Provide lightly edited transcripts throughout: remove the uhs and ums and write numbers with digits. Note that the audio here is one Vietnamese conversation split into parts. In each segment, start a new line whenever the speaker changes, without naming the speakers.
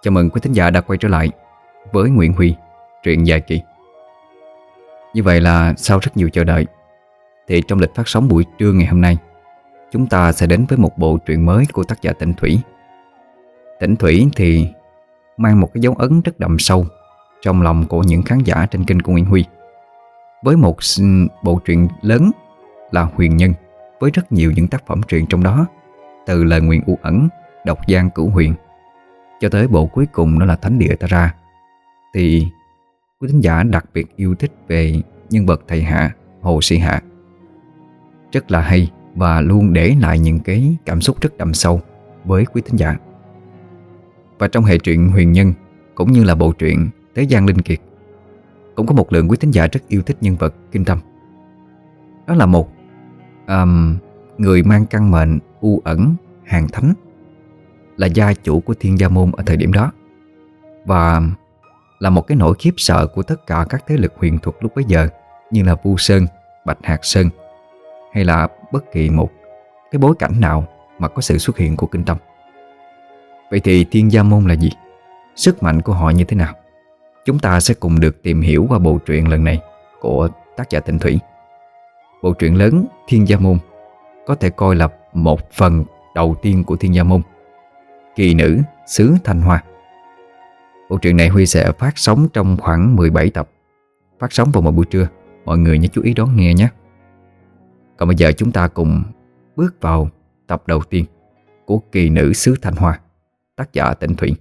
Chào mừng quý thính giả đã quay trở lại với Nguyễn Huy, truyện dài kỳ. Như vậy là sau rất nhiều chờ đợi thì trong lịch phát sóng buổi trưa ngày hôm nay, chúng ta sẽ đến với một bộ truyện mới của tác giả Tĩnh Thủy. Tĩnh Thủy thì mang một cái dấu ấn rất đậm sâu trong lòng của những khán giả trên kênh của Nguyễn Huy, với một bộ truyện lớn là Huyền Nhân, với rất nhiều những tác phẩm truyện trong đó, từ Lời Nguyền U Ẩn, Độc Giang Cửu Huyền cho tới bộ cuối cùng đó là Thánh Địa Ta Ra. Thì quý thính giả đặc biệt yêu thích về nhân vật thầy Hạ, Hồ Sĩ Hạ, rất là hay và luôn để lại những cái cảm xúc rất đậm sâu với quý thính giả. Và trong hệ truyện Huyền Nhân cũng như là bộ truyện Thế Gian Linh Kiệt, cũng có một lượng quý thính giả rất yêu thích nhân vật Kinh Tâm. Đó là một người mang căn mệnh u ẩn hàng thánh, là gia chủ của Thiên Gia Môn ở thời điểm đó, và là một cái nỗi khiếp sợ của tất cả các thế lực huyền thuật lúc bấy giờ, như là Vu Sơn, Bạch Hạc Sơn, hay là bất kỳ một cái bối cảnh nào mà có sự xuất hiện của Kinh Tâm. Vậy thì Thiên Gia Môn là gì? Sức mạnh của họ như thế nào? Chúng ta sẽ cùng được tìm hiểu qua bộ truyện lần này của tác giả Tĩnh Thủy. Bộ truyện lớn Thiên Gia Môn có thể coi là một phần đầu tiên của Thiên Gia Môn, Kỳ Nữ xứ Thanh Hoa. Bộ truyện này Huy sẽ phát sóng trong khoảng 17 tập, phát sóng vào một buổi trưa. Mọi người nhớ chú ý đón nghe nhé. Còn bây giờ chúng ta cùng bước vào tập đầu tiên của Kỳ Nữ xứ Thanh Hoa, tác giả Tĩnh Thủy.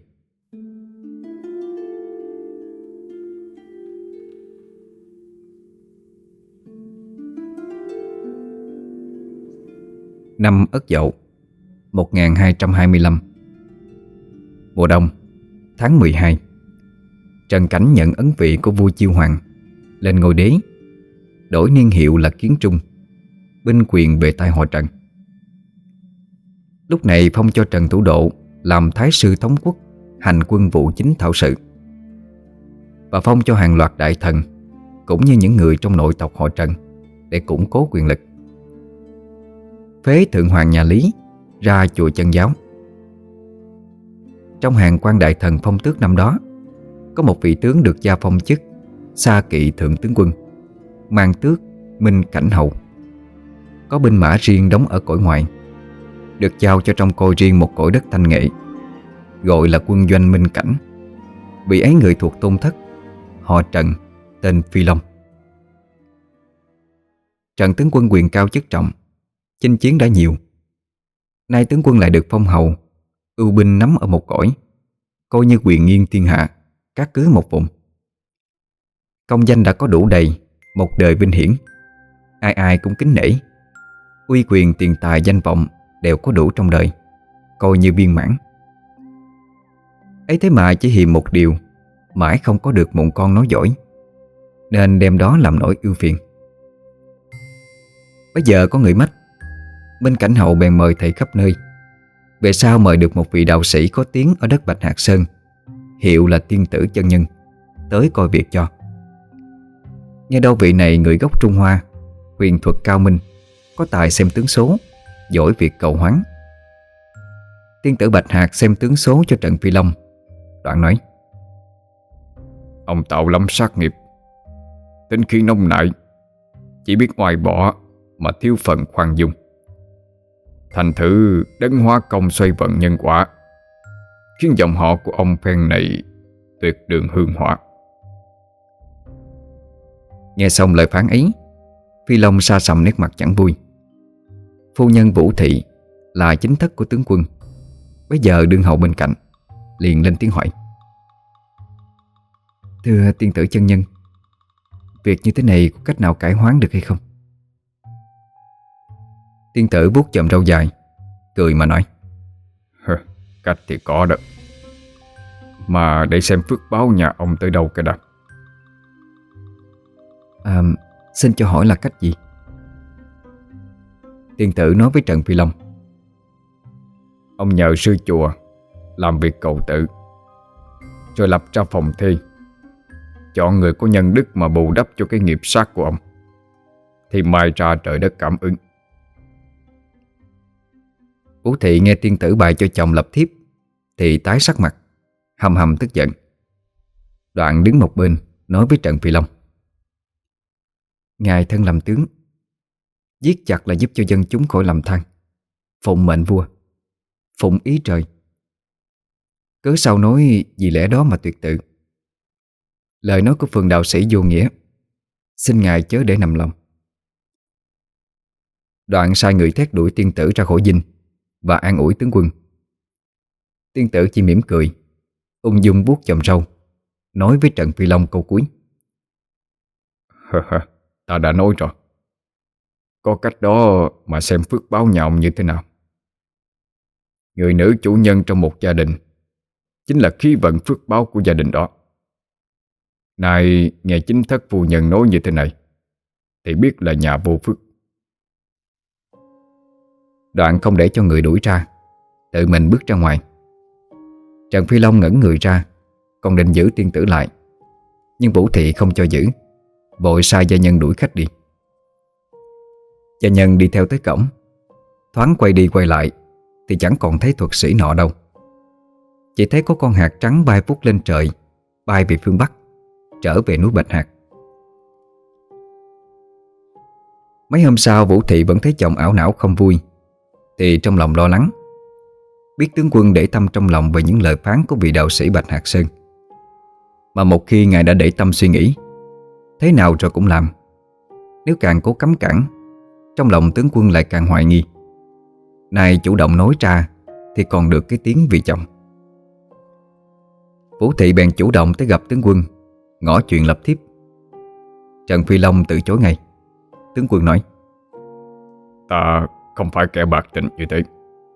Năm Ất Dậu 1225, mùa đông, tháng 12, Trần Cảnh nhận ấn vị của vua Chiêu Hoàng, lên ngôi đế, đổi niên hiệu là Kiến Trung, binh quyền về tay họ Trần. Lúc này phong cho Trần Thủ Độ làm Thái sư thống quốc, hành quân vụ chính thảo sự, và phong cho hàng loạt đại thần cũng như những người trong nội tộc họ Trần để củng cố quyền lực. Phế thượng hoàng nhà Lý ra chùa Chân Giáo. Trong hàng quan đại thần phong tước năm đó, có một vị tướng được gia phong chức Sa Kỵ Thượng Tướng Quân, mang tước Minh Cảnh Hầu, có binh mã riêng đóng ở cõi ngoại, được giao cho trong côi riêng một cõi đất thanh nghệ, gọi là quân doanh Minh Cảnh. Vị ấy người thuộc tôn thất họ Trần, tên Phi Long. Trần tướng quân quyền cao chức trọng, chinh chiến đã nhiều. Nay tướng quân lại được phong hầu, ưu binh nắm ở một cõi, coi như quyền nghiêng thiên hạ, cát cứ một vùng. Công danh đã có đủ đầy, một đời vinh hiển, ai ai cũng kính nể. Uy quyền tiền tài danh vọng đều có đủ trong đời, coi như viên mãn. Ấy thế mà chỉ hiềm một điều, mãi không có được mụn con nói giỏi, nên đem đó làm nỗi ưu phiền. Bây giờ có người mách, Minh Cảnh Hậu bèn mời thầy khắp nơi. Về sau mời được một vị đạo sĩ có tiếng ở đất Bạch Hạc Sơn, hiệu là Tiên Tử Chân Nhân, tới coi việc cho. Nghe đâu vị này người gốc Trung Hoa, huyền thuật cao minh, có tài xem tướng số, giỏi việc cầu hoán. Tiên tử Bạch Hạc xem tướng số cho Trần Phi Long, đoạn nói: Ông tạo lắm sát nghiệp, tính khí nông nại, chỉ biết oai bỏ mà thiếu phần khoan dung. Thành thử đấng hóa công xoay vận nhân quả, khiến dòng họ của ông phen này tuyệt đường hương hỏa. Nghe xong lời phán ấy, Phi Long sa sầm nét mặt chẳng vui. Phu nhân Vũ Thị là chính thất của tướng quân, bây giờ đương hầu bên cạnh, liền lên tiếng hỏi: Thưa tiên tử chân nhân, việc như thế này có cách nào cải hoán được hay không? Tiên tử vuốt chòm râu dài, cười mà nói: Cách thì có đó, mà để xem phước báo nhà ông tới đâu cái đã. Xin cho hỏi là cách gì? Tiên tử nói với Trần Phi Long:
Ông nhờ sư chùa làm việc cầu tự, rồi lập ra phòng thi, chọn người có nhân đức mà bù đắp cho cái nghiệp sát của ông, thì mai ra trời đất cảm ứng.
Vũ Thị nghe tiên tử bài cho chồng lập thiếp thì tái sắc mặt, hầm hầm tức giận. Đoạn đứng một bên nói với Trần Phi Long: Ngài thân làm tướng, giết chặt là giúp cho dân chúng khỏi lầm than, phụng mệnh vua, phụng ý trời. Cớ sao nói vì lẽ đó mà tuyệt tự? Lời nói của Phương đạo sĩ vô nghĩa, xin ngài chớ để nằm lòng. Đoạn sai người thét đuổi tiên tử ra khỏi dinh và an ủi tướng quân. Tiên tử chỉ mỉm cười, ung dung vuốt chòm râu, nói với Trần Phi Long câu cuối:
Ta đã nói rồi, có cách đó mà xem phước báo nhà ông như thế nào. Người nữ chủ nhân trong một gia đình chính là khí vận phước báo của gia đình đó. Nay nghe chính thất phu nhân nói như thế này thì biết là nhà vô phước.
Đoạn không để cho người đuổi ra, tự mình bước ra ngoài. Trần Phi Long ngẩn người ra, còn định giữ tiên tử lại, nhưng Vũ Thị không cho giữ, vội sai gia nhân đuổi khách đi. Gia nhân đi theo tới cổng, thoáng quay đi quay lại thì chẳng còn thấy thuật sĩ nọ đâu. Chỉ thấy có con hạt trắng bay vút lên trời, bay về phương Bắc, trở về núi Bạch Hạc. Mấy hôm sau Vũ Thị vẫn thấy chồng ảo não không vui, thì trong lòng lo lắng. Biết tướng quân để tâm trong lòng về những lời phán của vị đạo sĩ Bạch Hạc Sơn, mà một khi ngài đã để tâm suy nghĩ, thế nào rồi cũng làm. Nếu càng cố cấm cản, trong lòng tướng quân lại càng hoài nghi. Nay chủ động nói ra thì còn được cái tiếng vì chồng. Vũ Thị bèn chủ động tới gặp tướng quân, ngỏ chuyện lập thiếp. Trần Phi Long từ chối ngay. Tướng quân nói:
Ta không phải kẻ bạc tình như thế.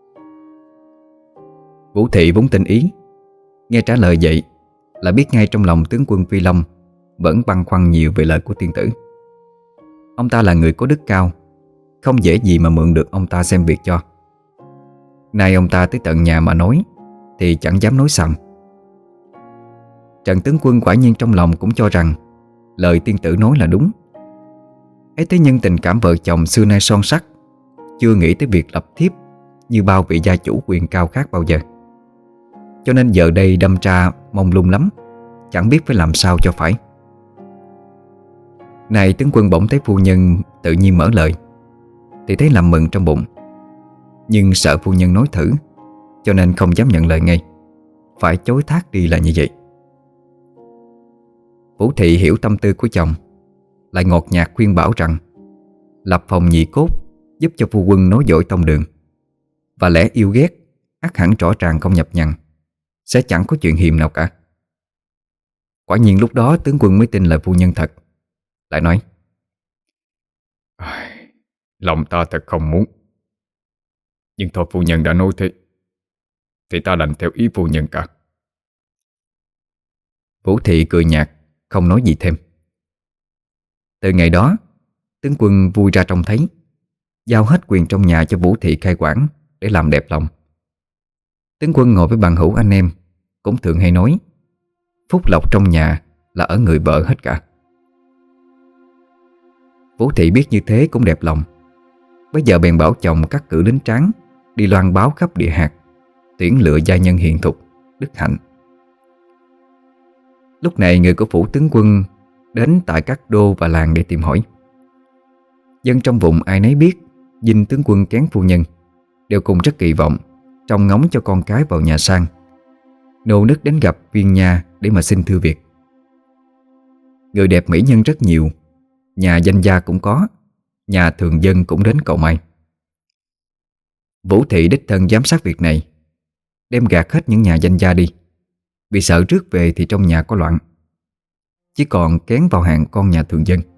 Vũ Thị vốn tin ý, nghe trả lời vậy là biết ngay trong lòng tướng quân Phi Long vẫn băn khoăn nhiều về lời của tiên tử. Ông ta là người có đức cao, không dễ gì mà mượn được ông ta xem việc cho. Nay ông ta tới tận nhà mà nói thì chẳng dám nói xạo. Trần tướng quân quả nhiên trong lòng cũng cho rằng lời tiên tử nói là đúng. Ấy thế nhưng tình cảm vợ chồng xưa nay son sắt, chưa nghĩ tới việc lập thiếp như bao vị gia chủ quyền cao khác bao giờ. Cho nên giờ đây đâm ra mông lung lắm, chẳng biết phải làm sao cho phải. Này tướng quân bỗng thấy phu nhân tự nhiên mở lời thì thấy làm mừng trong bụng, nhưng sợ phu nhân nói thử, cho nên không dám nhận lời ngay, phải chối thác đi là như vậy. Vũ Thị hiểu tâm tư của chồng, lại ngọt nhạt khuyên bảo rằng lập phòng nhị cốt giúp cho phu quân nối dõi tông đường, và lẽ yêu ghét ắt hẳn rõ ràng không nhập nhằng, sẽ chẳng có chuyện hiềm nào cả. Quả nhiên lúc đó tướng quân mới tin lời phu nhân thật, lại nói:
Lòng ta thật không muốn, nhưng thôi phu nhân đã nói thế thì ta đành theo ý phu nhân cả.
Vũ Thị cười nhạt, không nói gì thêm. Từ ngày đó, tướng quân vui ra trông thấy, giao hết quyền trong nhà cho Vũ Thị cai quản để làm đẹp lòng. Tướng quân ngồi với bằng hữu anh em cũng thường hay nói, phúc lộc trong nhà là ở người vợ hết cả. Vũ Thị biết như thế cũng đẹp lòng, bây giờ bèn bảo chồng cắt cử lính tráng đi loan báo khắp địa hạt, tuyển lựa gia nhân hiền thục, đức hạnh. Lúc này người của phủ tướng quân đến tại các đô và làng để tìm hỏi. Dân trong vùng ai nấy biết dinh tướng quân kén phu nhân, đều cùng rất kỳ vọng trông ngóng cho con cái vào nhà sang, nô nức đến gặp viên nha để mà xin thư việc. Người đẹp mỹ nhân rất nhiều, nhà danh gia cũng có, nhà thường dân cũng đến cầu may. Vũ Thị đích thân giám sát việc này, đem gạt hết những nhà danh gia đi, vì sợ rước về thì trong nhà có loạn, chỉ còn kén vào hàng con nhà thường dân.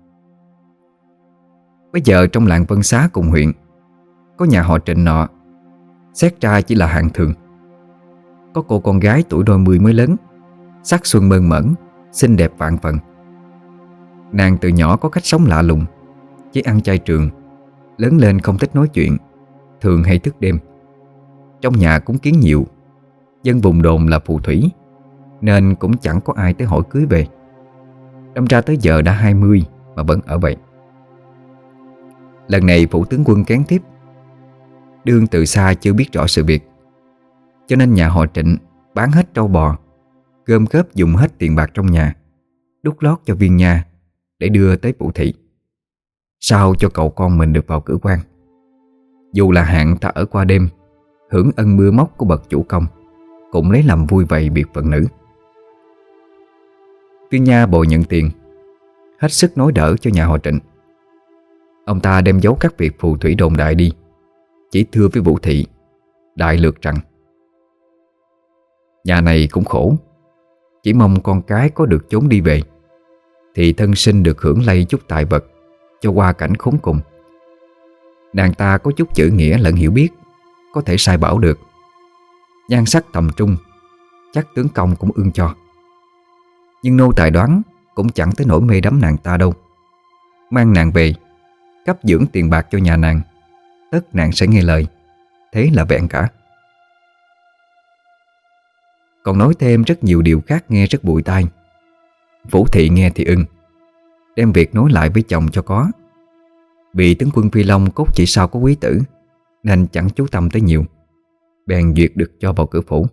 Bây giờ trong làng Vân Xá cùng huyện có nhà họ Trịnh nọ, xét ra chỉ là hạng thường. Có cô con gái tuổi đôi mươi mới lớn, sắc xuân mơn mởn, xinh đẹp vạn phần. Nàng từ nhỏ có cách sống lạ lùng, chỉ ăn chay trường, lớn lên không thích nói chuyện, thường hay thức đêm. Trong nhà cúng kiến nhiều, dân vùng đồn là phù thủy, nên cũng chẳng có ai tới hỏi cưới về. Đâm ra tới giờ đã 20 mà vẫn ở vậy. Lần này phủ tướng quân kén tiếp, đương từ xa chưa biết rõ sự việc, cho nên nhà họ Trịnh bán hết trâu bò, gom góp dùng hết tiền bạc trong nhà, đút lót cho Viên Nha để đưa tới Vũ Thị, sao cho cậu con mình được vào cử quan. Dù là hạn ta ở qua đêm, hưởng ân mưa móc của bậc chủ công, cũng lấy làm vui vậy biệt phận nữ. Viên Nha bồi nhận tiền, hết sức nói đỡ cho nhà họ Trịnh. Ông ta đem giấu các việc phù thủy đồn đại đi, chỉ thưa với Vũ Thị đại lược rằng nhà này cũng khổ, chỉ mong con cái có được chốn đi về, thì thân sinh được hưởng lây chút tài vật cho qua cảnh khốn cùng. Nàng ta có chút chữ nghĩa lẫn hiểu biết, có thể sai bảo được. Nhan sắc tầm trung, chắc tướng công cũng ưng cho. Nhưng nô tài đoán cũng chẳng tới nỗi mê đắm nàng ta đâu. Mang nàng về, cấp dưỡng tiền bạc cho nhà nàng, tất nàng sẽ nghe lời. Thế là vẹn cả. Còn nói thêm rất nhiều điều khác nghe rất bụi tai. Vũ Thị nghe thì ưng, đem việc nói lại với chồng cho có. Vì tướng quân Phi Long cốt chỉ sao có quý tử, nên chẳng chú tâm tới nhiều, bèn duyệt được cho vào cửa phủ.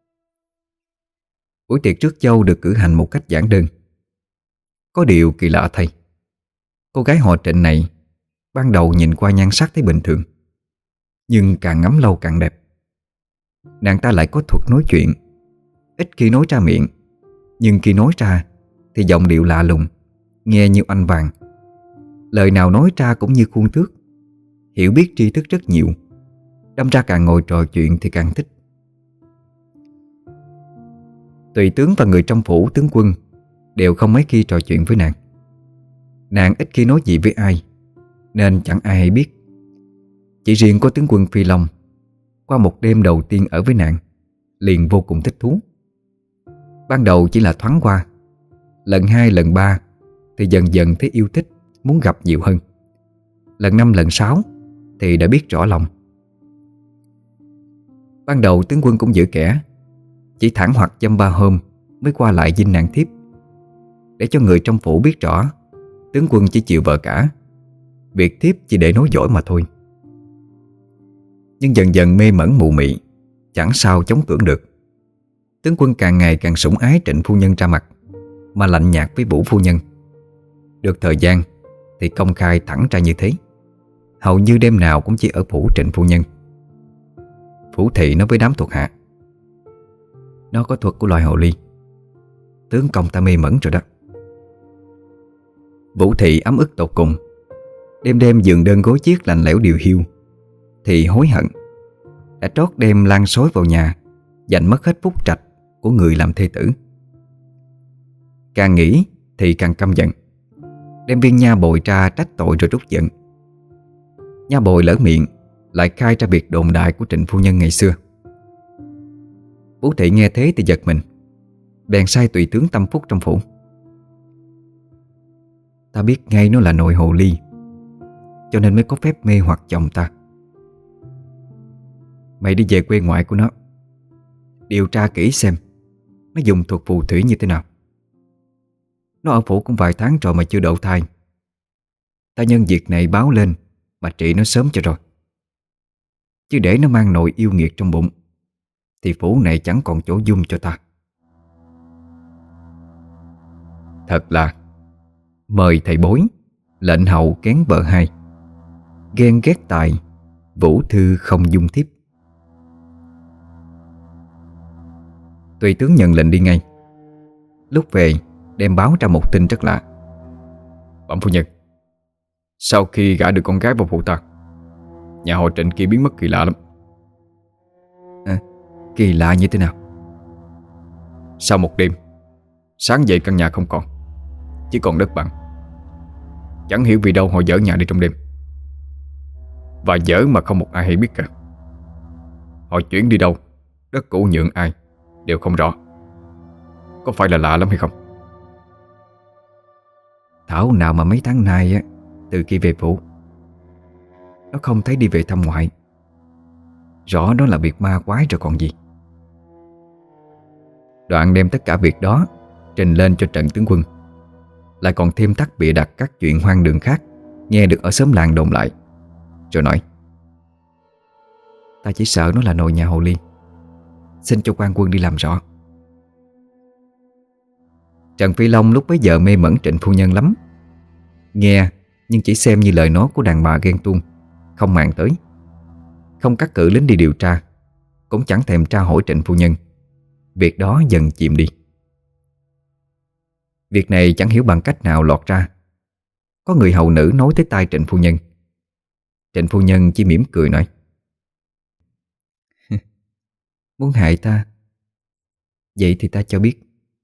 Buổi tiệc rước dâu được cử hành một cách giản đơn. Có điều kỳ lạ thay, cô gái họ Trịnh này ban đầu nhìn qua nhan sắc thấy bình thường, nhưng càng ngắm lâu càng đẹp. Nàng ta lại có thuật nói chuyện, ít khi nói ra miệng, nhưng khi nói ra thì giọng điệu lạ lùng, nghe như anh vàng. Lời nào nói ra cũng như khuôn thước, hiểu biết tri thức rất nhiều. Đâm ra càng ngồi trò chuyện thì càng thích. Tùy tướng và người trong phủ tướng quân đều không mấy khi trò chuyện với nàng. Nàng ít khi nói gì với ai, nên chẳng ai hay biết. Chỉ riêng có tướng quân Phi Long, qua một đêm đầu tiên ở với nàng, liền vô cùng thích thú. Ban đầu chỉ là thoáng qua, lần 2, lần 3 thì dần dần thấy yêu thích, muốn gặp nhiều hơn. Lần 5, lần 6 thì đã biết rõ lòng. Ban đầu tướng quân cũng giữ kẻ, chỉ thẳng hoặc dăm ba hôm mới qua lại dinh nàng thiếp, để cho người trong phủ biết rõ tướng quân chỉ chịu vợ cả, việc thiếp chỉ để nói dối mà thôi. Nhưng dần dần mê mẩn mụ mị, chẳng sao chống cưỡng được. Tướng quân càng ngày càng sủng ái Trịnh phu nhân ra mặt, mà lạnh nhạt với Vũ phu nhân. Được thời gian thì công khai thẳng ra như thế. Hầu như đêm nào cũng chỉ ở phủ Trịnh phu nhân. Vũ Thị nói với đám thuộc hạ: nó có thuật của loài hồ ly, tướng công ta mê mẩn rồi đó. Vũ Thị ấm ức tột cùng. Đêm đêm giường đơn gối chiếc lạnh lẽo điều hiu, thì hối hận đã trót đem lan xối vào nhà, giành mất hết phúc trạch của người làm thê tử. Càng nghĩ thì càng căm giận, đem Viên Nha bồi ra trách tội rồi trút giận. Nha bồi lỡ miệng lại khai ra việc đồn đại của Trịnh phu nhân ngày xưa. Vũ Thị nghe thế thì giật mình, bèn sai tùy tướng Tâm Phúc trong phủ: ta biết ngay nó là nội hồ ly, cho nên mới có phép mê hoặc chồng ta. Mày đi về quê ngoại của nó, điều tra kỹ xem nó dùng thuật phù thủy như thế nào. Nó ở phủ cũng vài tháng rồi mà chưa đậu thai. Ta nhân việc này báo lên mà trị nó sớm cho rồi. Chứ để nó mang nội yêu nghiệt trong bụng thì phủ này chẳng còn chỗ dung cho ta. Thật là mời thầy bối, lệnh hậu kén vợ hai, ghen ghét tài, vũ thư không dung thiếp. Tùy tướng nhận lệnh đi ngay. Lúc về đem báo ra một tin rất lạ: bẩm phu nhân, sau khi gả được con gái vào phủ ta, nhà họ Trịnh kia biến mất kỳ lạ lắm. Kỳ lạ như thế nào? Sau một đêm, sáng dậy căn nhà không còn, chỉ còn đất bằng. Chẳng hiểu vì đâu họ dỡ nhà đi trong đêm, và dỡ mà không một ai hay biết cả. Họ chuyển đi đâu, đất cũ nhượng ai đều không rõ. Có phải là lạ lắm hay không? Thảo nào mà mấy tháng nay á, từ khi về phủ, nó không thấy đi về thăm ngoại. Rõ đó là việc ma quái rồi còn gì. Đoạn đem tất cả việc đó trình lên cho Trần tướng quân, lại còn thêm thắt bịa đặt các chuyện hoang đường khác nghe được ở xóm làng đồn lại, rồi nói: ta chỉ sợ nó là nội nhà hồ ly, xin cho quan quân đi làm rõ. Trần Phi Long lúc bấy giờ mê mẩn Trịnh phu nhân lắm. Nghe nhưng chỉ xem như lời nói của đàn bà ghen tuông, không màng tới. Không cắt cử lính đi điều tra, cũng chẳng thèm tra hỏi Trịnh phu nhân. Việc đó dần chìm đi. Việc này chẳng hiểu bằng cách nào lọt ra. Có người hầu nữ nói tới tai Trịnh phu nhân. Trịnh phu nhân chỉ mỉm cười nói: Muốn hại ta, vậy thì ta cho biết.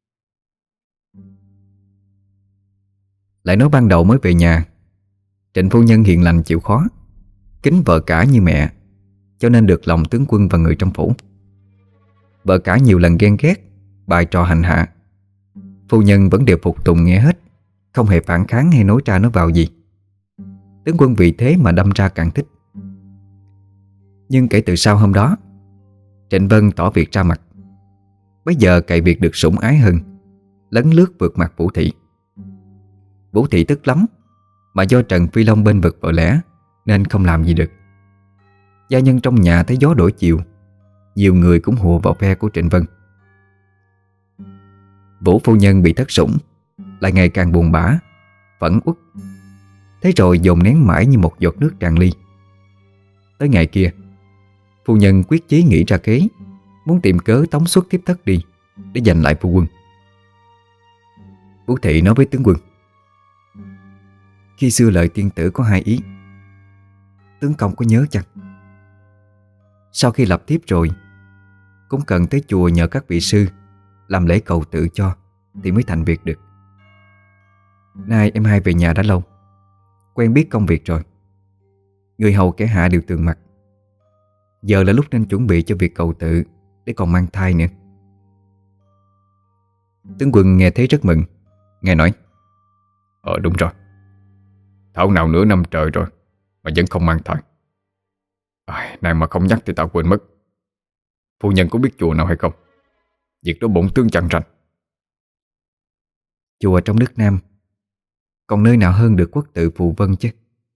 Lại nói ban đầu mới về nhà, Trịnh phu nhân hiền lành chịu khó, kính vợ cả như mẹ, cho nên được lòng tướng quân và người trong phủ. Vợ cả nhiều lần ghen ghét, bày trò hành hạ, phu nhân vẫn đều phục tùng nghe hết, không hề phản kháng hay nói ra nói vào gì. Tướng quân vì thế mà đâm ra càng thích. Nhưng kể từ sau hôm đó, Trịnh Vân tỏ việc ra mặt. Bây giờ cậy việc được sủng ái hơn, lấn lướt vượt mặt Vũ Thị. Vũ Thị tức lắm, mà do Trần Phi Long bên vực vợ lẽ nên không làm gì được. Gia nhân trong nhà thấy gió đổi chiều, nhiều người cũng hùa vào phe của Trịnh Vân. Vũ phu nhân bị thất sủng, lại ngày càng buồn bã, phẫn uất. Thế rồi dồn nén mãi như một giọt nước tràn ly. Tới ngày kia, phu nhân quyết chí nghĩ ra kế, muốn tìm cớ tống xuất thiếp thất đi để giành lại phu quân. Vũ Thị nói với tướng quân: Khi xưa lời tiên tử có hai ý, tướng công có nhớ chăng? Sau khi lập thiếp rồi, cũng cần tới chùa nhờ các vị sư làm lễ cầu tự cho thì mới thành việc được. Nay em hai về nhà đã lâu, quen biết công việc rồi, người hầu kẻ hạ đều tường mặt. Giờ là lúc nên chuẩn bị cho việc cầu tự, để còn mang thai nữa. Tướng quân nghe thấy rất mừng, nghe nói:
Đúng rồi, thảo nào nửa năm trời rồi mà vẫn không mang thai. Này mà không nhắc thì tao quên mất. Phu nhân có biết chùa nào hay không? Việc đó bổn tướng chẳng rành.
Chùa trong nước Nam, còn nơi nào hơn được quốc tự Phù Vân chứ?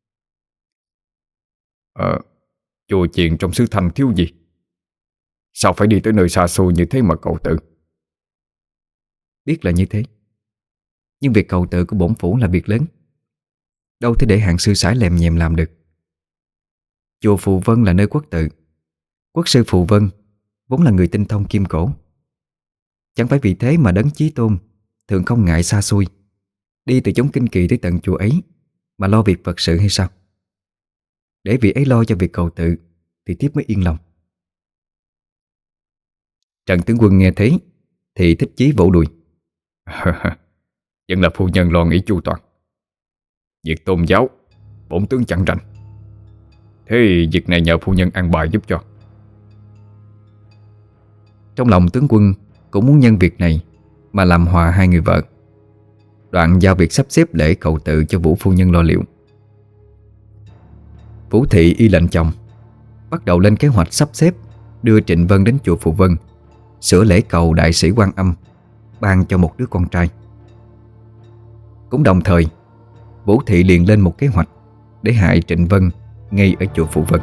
Chùa chiền trong xứ Thanh thiếu gì, sao phải đi tới nơi xa xôi như thế mà cầu tự?
Biết là như thế, nhưng việc cầu tự của bổn phủ là việc lớn, đâu thể để hạng sư sãi lèm nhèm làm được. Chùa Phù Vân là nơi quốc tự. Quốc sư Phù Vân vốn là người tinh thông kim cổ. Chẳng phải vì thế mà Đấng Chí Tôn thường không ngại xa xôi, đi từ chốn kinh kỳ tới tận chùa ấy mà lo việc Phật sự hay sao? Để vị ấy lo cho việc cầu tự thì thiếp mới yên lòng.
Trần tướng quân nghe thấy thì thích chí vỗ đùi. Vẫn là phu nhân lo nghĩ chu toàn. Việc tôn giáo bổn tướng chẳng rành. Thế việc này nhờ phu nhân an bài giúp cho.
Trong lòng tướng quân cũng muốn nhân việc này mà làm hòa hai người vợ. Đoạn giao việc sắp xếp lễ cầu tự cho Vũ phu nhân lo liệu. Vũ Thị y lệnh chồng, bắt đầu lên kế hoạch sắp xếp đưa Trịnh Vân đến chùa Phù Vân, sửa lễ cầu đại sĩ Quan Âm, ban cho một đứa con trai. Cũng đồng thời, Vũ Thị liền lên một kế hoạch để hại Trịnh Vân ngay ở chùa Phù Vân.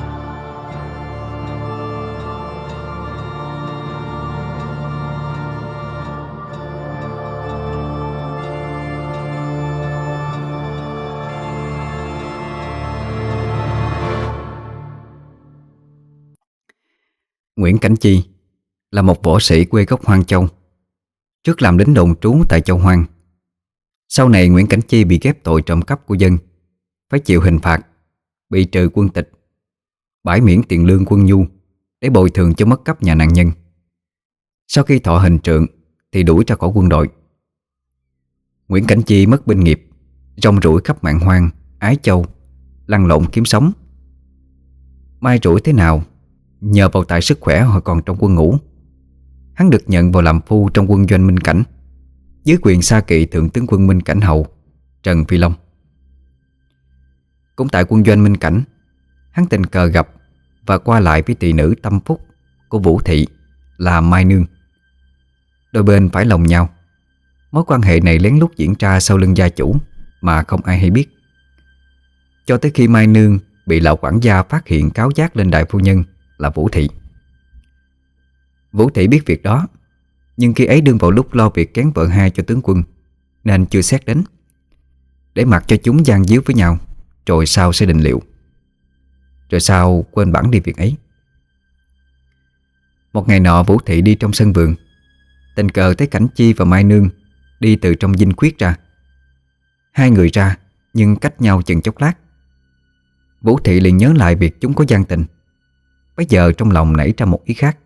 Nguyễn Cảnh Chi là một võ sĩ quê gốc Hoang Châu. Trước làm lính đồn trú tại Châu Hoang. Sau này Nguyễn Cảnh Chi bị ghép tội trộm cắp của dân, phải chịu hình phạt, bị trừ quân tịch, bãi miễn tiền lương quân nhu để bồi thường cho mất cắp nhà nạn nhân. Sau khi thọ hình trượng thì đuổi ra khỏi quân đội. Nguyễn Cảnh Chi mất binh nghiệp, rong ruổi khắp mạn hoang, Ái Châu, lăn lộn kiếm sống. May rủi thế nào, nhờ vào tài sức khỏe hồi còn trong quân ngũ, hắn được nhận vào làm phu trong quân doanh Minh Cảnh, dưới quyền xa kỵ thượng tướng quân Minh Cảnh hầu Trần Phi Long. Cũng tại quân doanh Minh Cảnh, hắn tình cờ gặp và qua lại với tỳ nữ tâm phúc của Vũ Thị là Mai Nương. Đôi bên phải lòng nhau. Mối quan hệ này lén lút diễn ra sau lưng gia chủ mà không ai hay biết, cho tới khi Mai Nương bị lão quản gia phát hiện cáo giác lên đại phu nhân là Vũ Thị. Vũ Thị biết việc đó, Nhưng khi ấy đương vào lúc lo việc kén vợ hai cho tướng quân, nên chưa xét đến, để mặc cho chúng gian díu với nhau, rồi sau sẽ định liệu. Rồi sau quên bẵng đi việc ấy. Một ngày nọ Vũ Thị đi trong sân vườn, tình cờ thấy Cảnh Chi và Mai Nương đi từ trong dinh khuyết ra. Hai người ra nhưng cách nhau chừng chốc lát. Vũ Thị liền nhớ lại việc chúng có gian tình. Bây giờ trong lòng nảy ra một ý khác.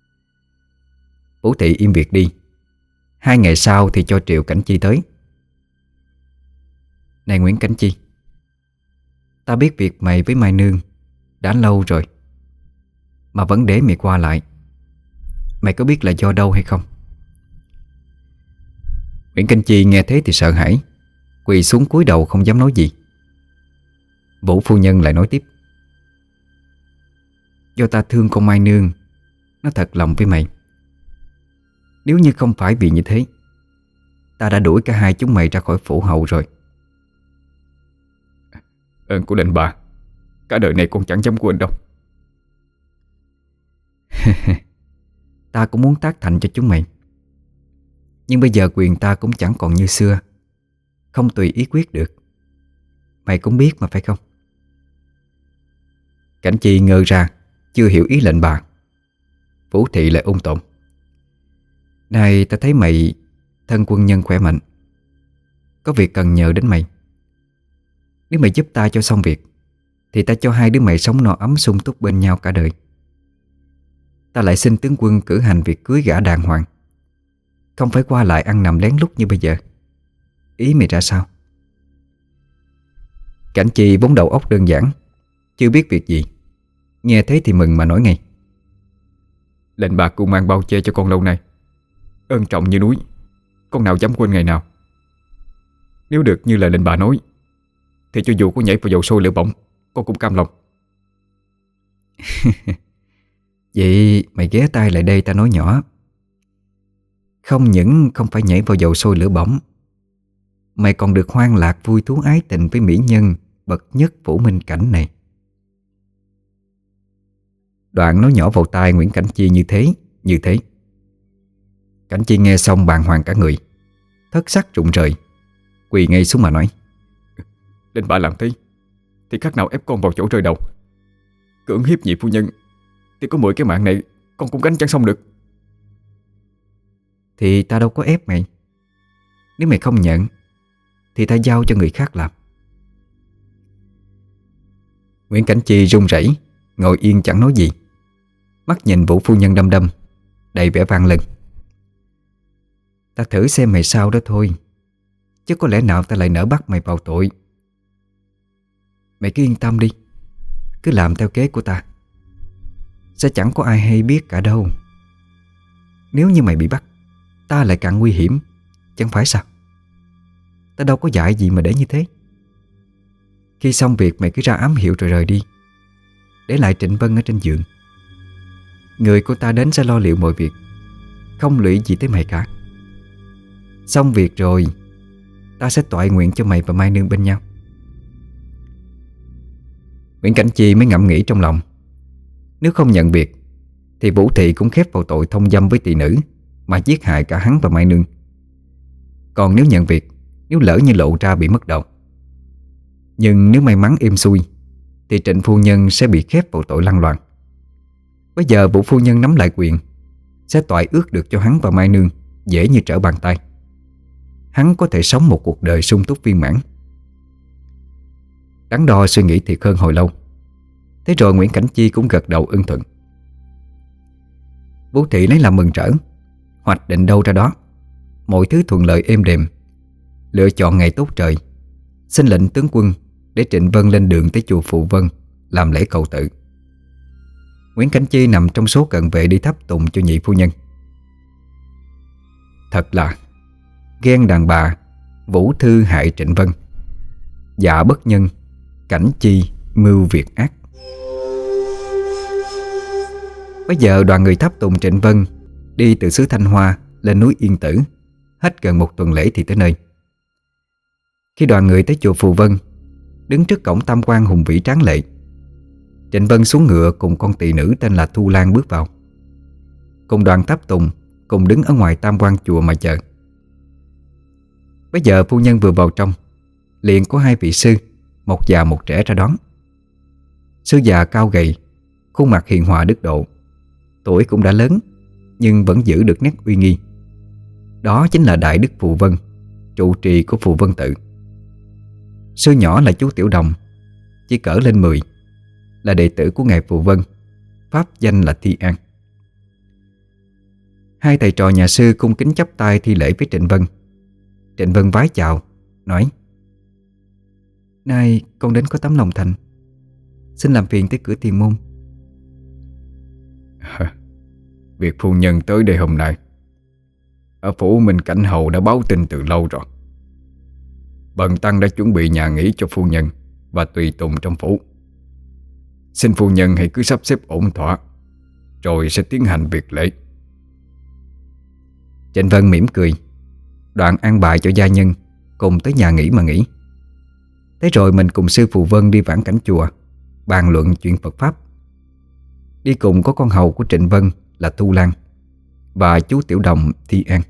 Vũ Thị im việc đi. 2 ngày sau thì cho triệu Cảnh Chi tới. Này Nguyễn Cảnh Chi, ta biết việc mày với Mai Nương đã lâu rồi, mà vẫn để mày qua lại. Mày có biết là do đâu hay không? Nguyễn Cảnh Chi nghe thế thì sợ hãi, quỳ xuống cúi đầu không dám nói gì. Vũ phu nhân lại nói tiếp: Do ta thương con Mai Nương, nó thật lòng với mày. Nếu như không phải vì như thế, ta đã đuổi cả hai chúng mày ra khỏi phủ hậu rồi.
Ơn của lệnh bà, cả đời này con chẳng dám quên đâu.
Ta cũng muốn tác thành cho chúng mày, nhưng bây giờ quyền ta cũng chẳng còn như xưa, không tùy ý quyết được. Mày cũng biết mà phải không? Cảnh Chi ngơ ra, chưa hiểu ý lệnh bà. Vũ Thị lại ôn tồn: Này ta thấy mày thân quân nhân khỏe mạnh, có việc cần nhờ đến mày. Nếu mày giúp ta cho xong việc, thì ta cho hai đứa mày sống no ấm sung túc bên nhau cả đời. Ta lại xin tướng quân cử hành việc cưới gả đàng hoàng, không phải qua lại ăn nằm lén lút như bây giờ. Ý mày ra sao? Cảnh Chi vốn đầu óc đơn giản, chưa biết việc gì, nghe thế thì mừng mà nói ngay:
Lệnh bà cưu mang bao che cho con lâu nay, ơn trọng như núi, con nào dám quên ngày nào. Nếu được như lời lệnh bà nói, thì cho dù có nhảy vào dầu sôi lửa bỏng, con cũng cam lòng.
Vậy mày ghé tai lại đây ta nói nhỏ. Không những không phải nhảy vào dầu sôi lửa bỏng, mày còn được hoan lạc vui thú ái tình với mỹ nhân bậc nhất phủ Minh Cảnh này. Đoạn nói nhỏ vào tai Nguyễn Cảnh Chi như thế. Cảnh Chi nghe xong bàng hoàng cả người, thất sắc rụng rời, quỳ ngay xuống mà nói:
Lệnh bà làm thế thì khác nào ép con vào chỗ rơi đầu. Cưỡng hiếp nhị phu nhân thì có 10 cái mạng này con cũng gánh chẳng xong được.
Thì ta đâu có ép mày. Nếu mày không nhận thì ta giao cho người khác làm. Nguyễn Cảnh Chi run rẩy, ngồi yên chẳng nói gì, mắt nhìn Vũ phu nhân đăm đăm, đầy vẻ van lân. Ta thử xem mày sao đó thôi, chứ có lẽ nào ta lại nỡ bắt mày vào tội. Mày cứ yên tâm đi, cứ làm theo kế của ta, sẽ chẳng có ai hay biết cả đâu. Nếu như mày bị bắt, ta lại càng nguy hiểm, chẳng phải sao? Ta đâu có dạy gì mà để như thế. Khi xong việc mày cứ ra ám hiệu rồi rời đi, để lại Trịnh Vân ở trên giường. Người của ta đến sẽ lo liệu mọi việc, không lụy gì tới mày cả. Xong việc rồi, ta sẽ toại nguyện cho mày và Mai Nương bên nhau. Nguyễn Cảnh Chi mới ngẫm nghĩ trong lòng, nếu không nhận việc thì Vũ Thị cũng khép vào tội thông dâm với tỳ nữ mà giết hại cả hắn và Mai Nương. Còn nếu nhận việc, nếu lỡ như lộ ra bị mất đầu. Nhưng nếu may mắn êm xuôi thì Trịnh phu nhân sẽ bị khép vào tội lăng loàn. Bây giờ Vũ phu nhân nắm lại quyền, sẽ toại ước được cho hắn và Mai Nương dễ như trở bàn tay. Hắn có thể sống một cuộc đời sung túc viên mãn. Đắn đo suy nghĩ thiệt hơn hồi lâu, thế rồi Nguyễn Cảnh Chi cũng gật đầu ưng thuận. Vũ Thị lấy làm mừng rỡ, hoạch định đâu ra đó, mọi thứ thuận lợi êm đềm. Lựa chọn ngày tốt trời, xin lệnh tướng quân để Trịnh Vân lên đường tới chùa Phụ Vân làm lễ cầu tự. Nguyễn Cảnh Chi nằm trong số cận vệ đi thắp tùng cho nhị phu nhân. Thật là ghen đàn bà, Vũ Thư hại Trịnh Vân, dạ bất nhân, Cảnh Chi mưu việc ác. Bây giờ đoàn người thắp tùng Trịnh Vân đi từ xứ Thanh Hoa lên núi Yên Tử, hết gần 1 tuần lễ thì tới nơi. Khi đoàn người tới chùa Phù Vân, đứng trước cổng tam quan hùng vĩ tráng lệ, Trịnh Vân xuống ngựa cùng con tỳ nữ tên là Thu Lan bước vào. Cùng đoàn tháp tùng cùng đứng ở ngoài tam quan chùa mà chờ. Bây giờ phu nhân vừa vào trong, liền có hai vị sư, một già một trẻ ra đón. Sư già cao gầy, khuôn mặt hiền hòa đức độ, tuổi cũng đã lớn nhưng vẫn giữ được nét uy nghi. Đó chính là Đại Đức Phù Vân, trụ trì của Phù Vân Tự. Sư nhỏ là chú Tiểu Đồng, chỉ cỡ lên 10, là đệ tử của ngài Phù Vân, pháp danh là Thi An. Hai thầy trò nhà sư cung kính chắp tay thi lễ với Trịnh Vân. Trịnh Vân vái chào, nói: "Nay con đến có tấm lòng thành, xin làm phiền tới cửa tiền môn."
Việc phu nhân tới đây hôm nay, ở phủ Minh Cảnh Hầu đã báo tin từ lâu rồi. Bần tăng đã chuẩn bị nhà nghỉ cho phu nhân và tùy tùng trong phủ. Xin phu nhân hãy cứ sắp xếp ổn thỏa, rồi sẽ tiến hành việc lễ.
Trịnh Vân mỉm cười, đoạn an bài cho gia nhân cùng tới nhà nghỉ mà nghỉ. Thế rồi mình cùng sư Phù Vân đi vãn cảnh chùa, bàn luận chuyện Phật Pháp. Đi cùng có con hầu của Trịnh Vân là Thu Lan và chú Tiểu Đồng Thi An.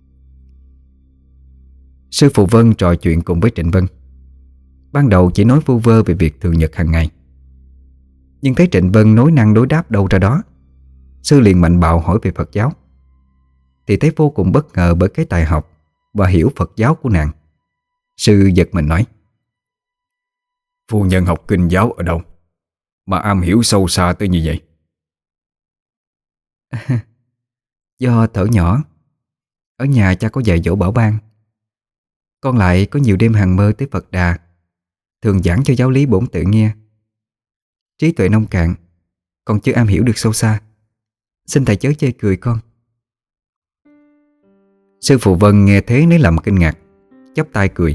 Sư Phù Vân trò chuyện cùng với Trịnh Vân. Ban đầu chỉ nói vu vơ về việc thường nhật hàng ngày, nhưng thấy Trịnh Vân nói năng đối đáp đâu ra đó, sư liền mạnh bạo hỏi về Phật giáo. Thì thấy vô cùng bất ngờ bởi cái tài học và hiểu Phật giáo của nàng. Sư giật mình nói:
Phu nhân học kinh giáo ở đâu mà am hiểu sâu xa tới như vậy?
Do thuở nhỏ ở nhà cha có dạy dỗ bảo ban, con lại có nhiều đêm hàng mơ tới Phật Đà, thường giảng cho giáo lý bổn tự nghe. Trí tuệ nông cạn, còn chưa am hiểu được sâu xa, xin thầy chớ chê cười con. Sư Phù Vân nghe thế lấy làm kinh ngạc, chắp tay cười: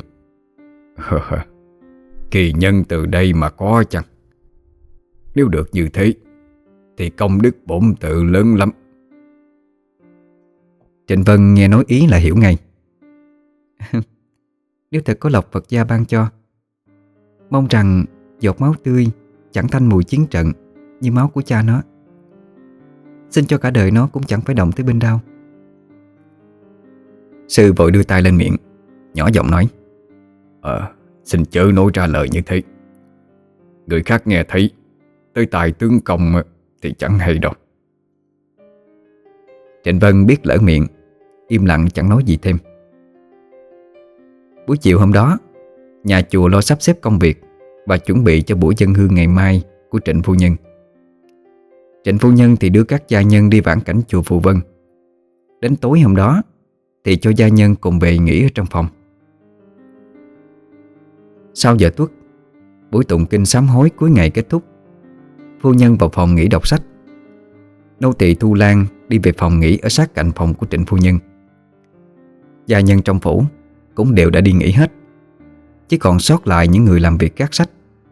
Kỳ nhân từ đây mà có chăng? Nếu được như thế thì công đức bổn tự lớn lắm.
Trịnh Vân nghe nói ý là hiểu ngay. Nếu thật có lộc Phật gia ban cho, mong rằng giọt máu tươi chẳng thanh mùi chiến trận như máu của cha nó. Xin cho cả đời nó cũng chẳng phải động tới binh đao. Sư vội đưa tay lên miệng, nhỏ giọng nói:
Xin chớ nói ra lời như thế. Người khác nghe thấy tới tài tướng công thì chẳng hay đâu.
Trịnh Vân biết lỡ miệng, im lặng chẳng nói gì thêm. Buổi chiều hôm đó, nhà chùa lo sắp xếp công việc và chuẩn bị cho buổi dâng hương ngày mai của Trịnh phu nhân. Trịnh phu nhân thì đưa các gia nhân đi vãn cảnh chùa Phù Vân. Đến tối hôm đó thì cho gia nhân cùng về nghỉ ở trong phòng. Sau giờ tuất, buổi tụng kinh sám hối cuối ngày kết thúc. Phu nhân vào phòng nghỉ đọc sách. Nô tỳ Thu Lan đi về phòng nghỉ ở sát cạnh phòng của Trịnh phu nhân. Gia nhân trong phủ cũng đều đã đi nghỉ hết, chỉ còn sót lại những người làm việc gác sách.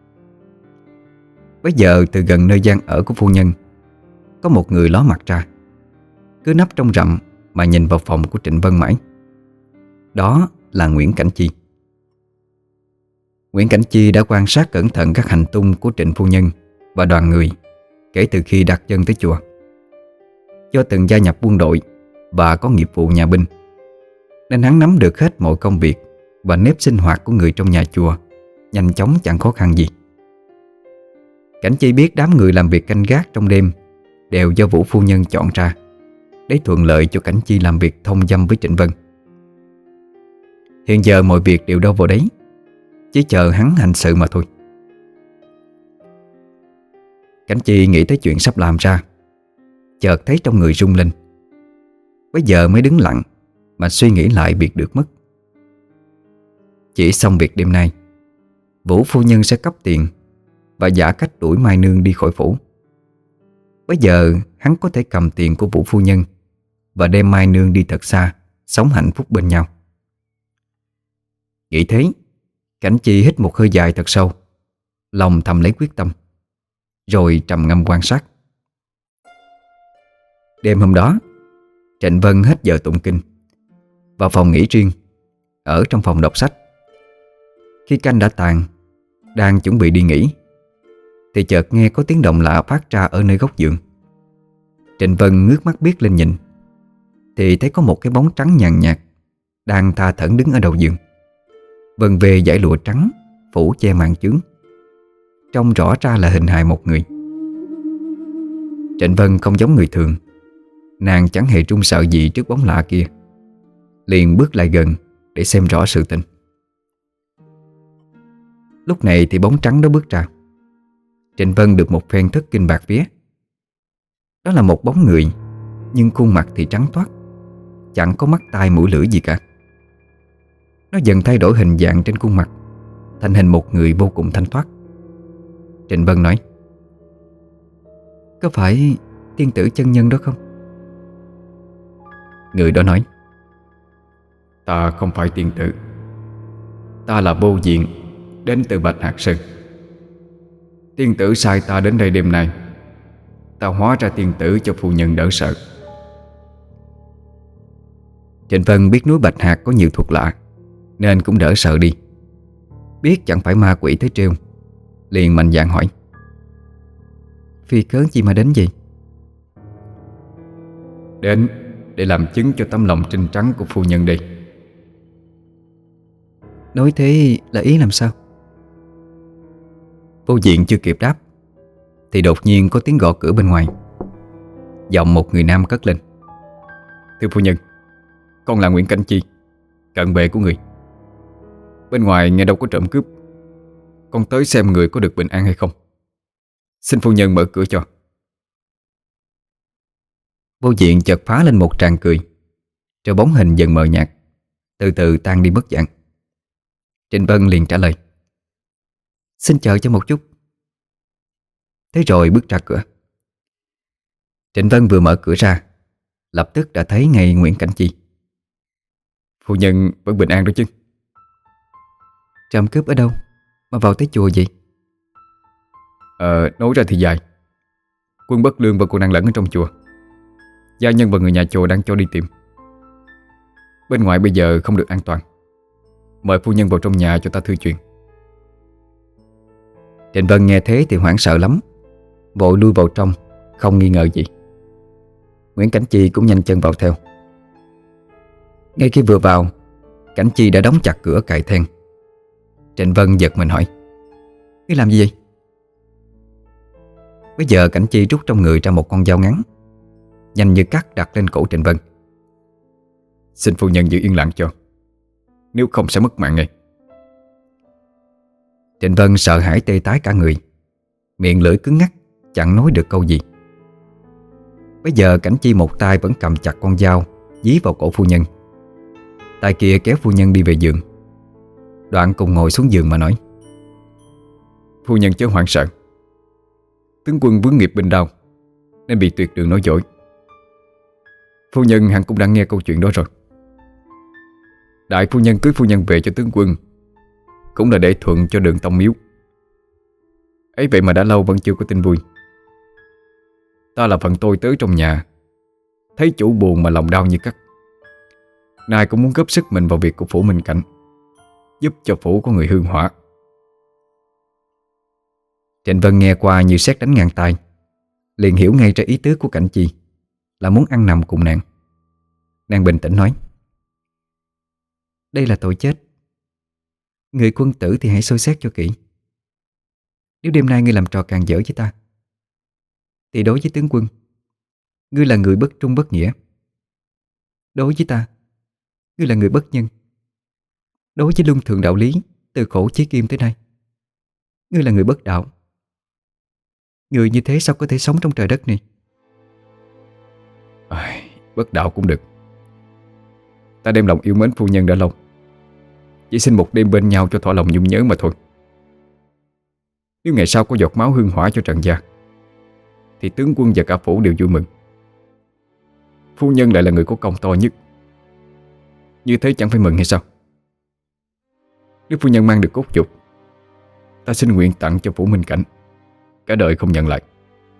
Bây giờ từ gần nơi gian ở của phu nhân, có một người ló mặt ra, cứ nấp trong rậm mà nhìn vào phòng của Trịnh Vân mãi. Đó là Nguyễn Cảnh Chi. Nguyễn Cảnh Chi đã quan sát cẩn thận các hành tung của Trịnh phu nhân và đoàn người kể từ khi đặt chân tới chùa. Do từng gia nhập quân đội và có nghiệp vụ nhà binh, nên hắn nắm được hết mọi công việc và nếp sinh hoạt của người trong nhà chùa nhanh chóng chẳng khó khăn gì. Cảnh Chi biết đám người làm việc canh gác trong đêm đều do Vũ phu nhân chọn ra để thuận lợi cho Cảnh Chi làm việc thông dâm với Trịnh Vân. Hiện giờ mọi việc đều đâu vào đấy, chỉ chờ hắn hành sự mà thôi. Cảnh Chi nghĩ tới chuyện sắp làm ra, chợt thấy trong người rung lên. Bây giờ mới đứng lặng mà suy nghĩ lại việc được mất. Chỉ xong việc đêm nay, Vũ phu nhân sẽ cấp tiền và giả cách đuổi Mai Nương đi khỏi phủ. Bây giờ hắn có thể cầm tiền của Vũ phu nhân và đem Mai Nương đi thật xa, sống hạnh phúc bên nhau. Nghĩ thế, Cảnh Chi hít một hơi dài thật sâu, lòng thầm lấy quyết tâm, rồi trầm ngâm quan sát. Đêm hôm đó, Trịnh Vân hết giờ tụng kinh, vào phòng nghỉ riêng, ở trong phòng đọc sách. Khi canh đã tàn, đang chuẩn bị đi nghỉ, thì chợt nghe có tiếng động lạ phát ra ở nơi góc giường. Trịnh Vân ngước mắt biết lên nhìn, thì thấy có một cái bóng trắng nhàn nhạt đang tha thẩn đứng ở đầu giường, vần về dải lụa trắng phủ che màn chướng, trông rõ ra là hình hài một người. Trịnh Vân không giống người thường, nàng chẳng hề run sợ gì trước bóng lạ kia, liền bước lại gần để xem rõ sự tình. Lúc này thì bóng trắng đó bước ra. Trịnh Vân được một phen thất kinh bạc vía. Đó là một bóng người, nhưng khuôn mặt thì trắng toát, chẳng có mắt tai mũi lưỡi gì cả. Nó dần thay đổi hình dạng trên khuôn mặt, thành hình một người vô cùng thanh thoát. Trịnh Vân nói: "Có phải tiên tử chân nhân đó không?" Người đó nói:
Ta không phải tiên tử. Ta là Vô Diện, đến từ Bạch Hạc Sơn. Tiên tử sai ta đến đây đêm nay. Ta hóa ra tiên tử cho phu nhân đỡ sợ.
Trịnh Vân biết núi Bạch Hạc có nhiều thuật lạ, nên cũng đỡ sợ đi. Biết chẳng phải ma quỷ tới trêu, liền mạnh dạn hỏi: "Vì cớ gì mà đến vậy?"
Đến để làm chứng cho tấm lòng trinh trắng của phu nhân đây.
Nói thế là ý làm sao? Vô Diện chưa kịp đáp thì đột nhiên có tiếng gõ cửa bên ngoài. Giọng một người nam cất lên:
Thưa phu nhân, con là Nguyễn Cảnh Chi, cận vệ của người. Bên ngoài nghe đâu có trộm cướp. Con tới xem người có được bình an hay không. Xin phu nhân mở cửa cho.
Vô Diện chợt phá lên một tràng cười, rồi bóng hình dần mờ nhạt, từ từ tan đi mất dạng. Trịnh Vân liền trả lời: "Xin chờ cho một chút." Thế rồi bước ra cửa. Trịnh Vân vừa mở cửa ra, lập tức đã thấy ngay Nguyễn Cảnh Chi.
Phu nhân vẫn bình an đó chứ?
Trộm cướp ở đâu mà vào tới chùa vậy?
Nói ra thì dài. Quân Bất Lương và cô đang lẫn ở trong chùa. Gia nhân và người nhà chùa đang cho đi tìm. Bên ngoài bây giờ không được an toàn. Mời phu nhân vào trong nhà cho ta thư chuyện.
Trịnh Vân nghe thế thì hoảng sợ lắm, vội lui vào trong, không nghi ngờ gì. Nguyễn Cảnh Chi cũng nhanh chân vào theo. Ngay khi vừa vào, Cảnh Chi đã đóng chặt cửa cài then. Trịnh Vân giật mình hỏi: "Ngươi làm gì vậy?" Bây giờ Cảnh Chi rút trong người ra một con dao ngắn, nhanh như cắt đặt lên cổ Trịnh Vân.
Xin phu nhân giữ yên lặng cho, nếu không sẽ mất mạng ngay.
Trịnh Vân sợ hãi tê tái cả người, miệng lưỡi cứng ngắc, chẳng nói được câu gì. Bây giờ Cảnh Chi một tay vẫn cầm chặt con dao dí vào cổ phu nhân, tay kia kéo phu nhân đi về giường. Đoạn cùng ngồi xuống giường mà nói:
Phu nhân chớ hoảng sợ. Tướng quân vướng nghiệp binh đao nên bị tuyệt đường nói dối. Phu nhân hẳn cũng đã nghe câu chuyện đó rồi. Đại phu nhân cưới phu nhân về cho tướng quân cũng là để thuận cho đường tông miếu. Ấy vậy mà đã lâu vẫn chưa có tin vui. Ta là phận tôi tới trong nhà, thấy chủ buồn mà lòng đau như cắt. Nay cũng muốn góp sức mình vào việc của phủ Minh Cảnh, giúp cho phủ có người hương hỏa.
Trịnh Vân nghe qua như sét đánh ngang tai, liền hiểu ngay ra ý tứ của Cảnh Chi là muốn ăn nằm cùng nàng. Nàng bình tĩnh nói: "Đây là tội chết. Người quân tử thì hãy soi xét cho kỹ. Nếu đêm nay ngươi làm trò càn dở với ta, thì đối với tướng quân, ngươi là người bất trung bất nghĩa. Đối với ta, ngươi là người bất nhân. Đối với luân thường đạo lý, từ khổ chí kim tới nay, ngươi là người bất đạo. Người như thế sao có thể sống trong trời đất này?"
Bất đạo cũng được. Ta đem lòng yêu mến phu nhân đã lâu, chỉ xin một đêm bên nhau cho thỏa lòng nhung nhớ mà thôi. Nếu ngày sau có giọt máu hương hỏa cho Trần gia, thì tướng quân và cả phủ đều vui mừng. Phu nhân lại là người có công to nhất, như thế chẳng phải mừng hay sao? Nếu phu nhân mang được cốt nhục, ta xin nguyện tặng cho phủ Minh Cảnh, cả đời không nhận lại.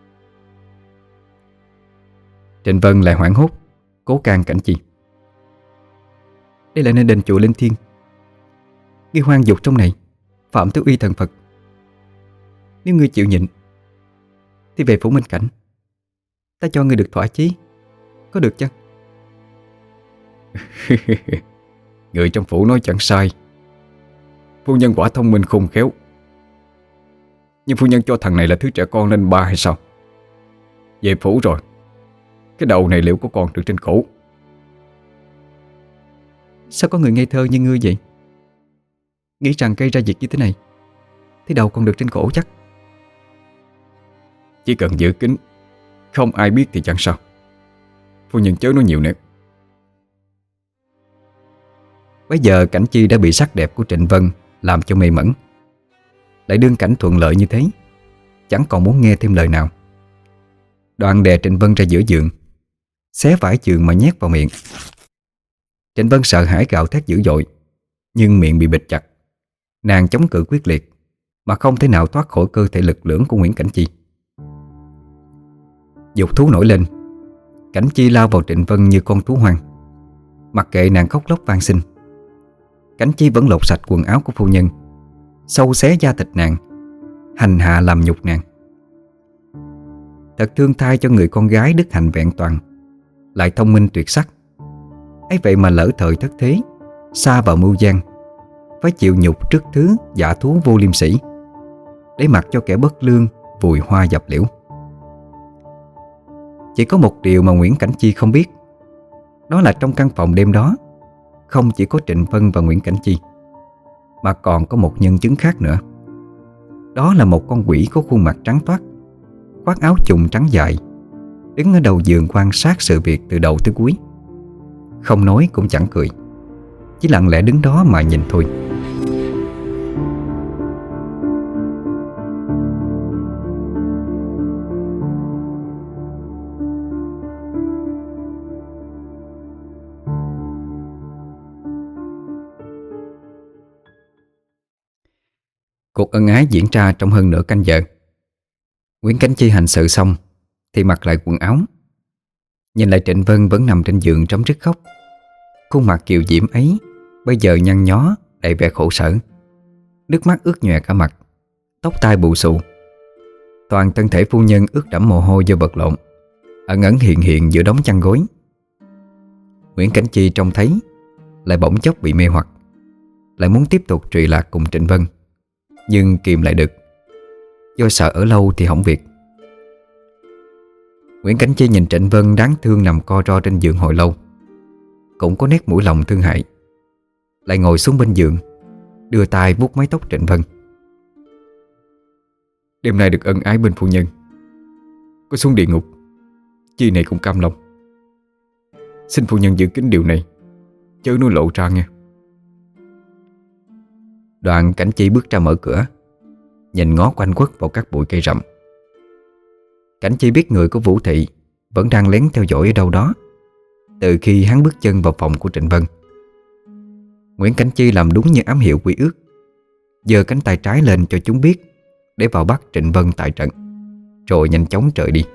Trịnh Vân lại hoảng hốt, cố can Cảnh Chi: "Đây là nơi đền chùa linh thiêng, ngươi hoang dục trong này, phạm tới uy thần Phật. Nếu ngươi chịu nhịn thì về phủ Minh Cảnh, ta cho ngươi được thỏa chí, có được chăng?"
Người trong phủ nói chẳng sai. Phu nhân quả thông minh khôn khéo. Nhưng phu nhân cho thằng này là thứ trẻ con lên ba hay sao? Về phủ rồi, cái đầu này liệu có còn được trên cổ?
Sao có người ngây thơ như ngươi vậy? Nghĩ rằng gây ra việc như thế này thì đầu còn được trên cổ chắc.
Chỉ cần giữ kín, không ai biết thì chẳng sao. Phu nhân chớ nói nhiều nữa.
Bây giờ Cảnh Chi đã bị sắc đẹp của Trịnh Vân làm cho mê mẩn. Lại đương cảnh thuận lợi như thế, chẳng còn muốn nghe thêm lời nào. Đoạn đè Trịnh Vân ra giữa giường, xé vải giường mà nhét vào miệng. Trịnh Vân sợ hãi gào thét dữ dội, nhưng miệng bị bịt chặt. Nàng chống cự quyết liệt mà không thể nào thoát khỏi cơ thể lực lưỡng của Nguyễn Cảnh Chi. Dục thú nổi lên, Cảnh Chi lao vào Trịnh Vân như con thú hoang. Mặc kệ nàng khóc lóc van xin, Cảnh Chi vẫn lột sạch quần áo của phu nhân, xâu xé da thịt nàng, hành hạ làm nhục nàng. Thật thương thai cho người con gái đức hạnh vẹn toàn, lại thông minh tuyệt sắc. Ấy vậy mà lỡ thời thất thế, sa vào mưu gian, phải chịu nhục trước thứ giả thú vô liêm sỉ, để mặc cho kẻ bất lương vùi hoa dập liễu. Chỉ có một điều mà Nguyễn Cảnh Chi không biết, đó là trong căn phòng đêm đó không chỉ có Trịnh Vân và Nguyễn Cảnh Chi, mà còn có một nhân chứng khác nữa. Đó là một con quỷ có khuôn mặt trắng toát, khoác áo chùng trắng dài, đứng ở đầu giường quan sát sự việc từ đầu tới cuối. Không nói cũng chẳng cười, chỉ lặng lẽ đứng đó mà nhìn thôi. Cuộc ân ái diễn ra trong hơn nửa canh giờ. Nguyễn Cảnh Chi hành sự xong thì mặc lại quần áo, nhìn lại Trịnh Vân vẫn nằm trên giường rấm rứt khóc. Khuôn mặt kiều diễm ấy bây giờ nhăn nhó đầy vẻ khổ sở, nước mắt ướt nhòe cả mặt, tóc tai bù xù. Toàn thân thể phu nhân ướt đẫm mồ hôi do vật lộn, ẩn ẩn hiện hiện giữa đống chăn gối. Nguyễn Cảnh Chi trông thấy lại bỗng chốc bị mê hoặc, lại muốn tiếp tục trụy lạc cùng Trịnh Vân, nhưng kìm lại được, do sợ ở lâu thì hỏng việc. Nguyễn Cảnh Chi nhìn Trịnh Vân đáng thương nằm co ro trên giường hồi lâu, cũng có nét mũi lòng thương hại, lại ngồi xuống bên giường, đưa tay vuốt mái tóc Trịnh Vân.
Đêm nay được ân ái bên phu nhân, có xuống địa ngục Chi này cũng cam lòng. Xin phu nhân giữ kín điều này, chớ nói lộ ra nghe.
Đoạn Cảnh Chi bước ra mở cửa, nhìn ngó quanh quất vào các bụi cây rậm. Cảnh Chi biết người của Vũ Thị vẫn đang lén theo dõi ở đâu đó từ khi hắn bước chân vào phòng của Trịnh Vân. Nguyễn Cảnh Chi làm đúng như ám hiệu quy ước, giơ cánh tay trái lên cho chúng biết để vào bắt Trịnh Vân tại trận, rồi nhanh chóng rời đi.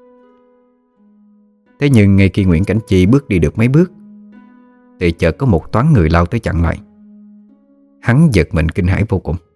Thế nhưng ngay khi Nguyễn Cảnh Chi bước đi được mấy bước thì chợt có một toán người lao tới chặn lại. Hắn giật mình kinh hãi vô cùng.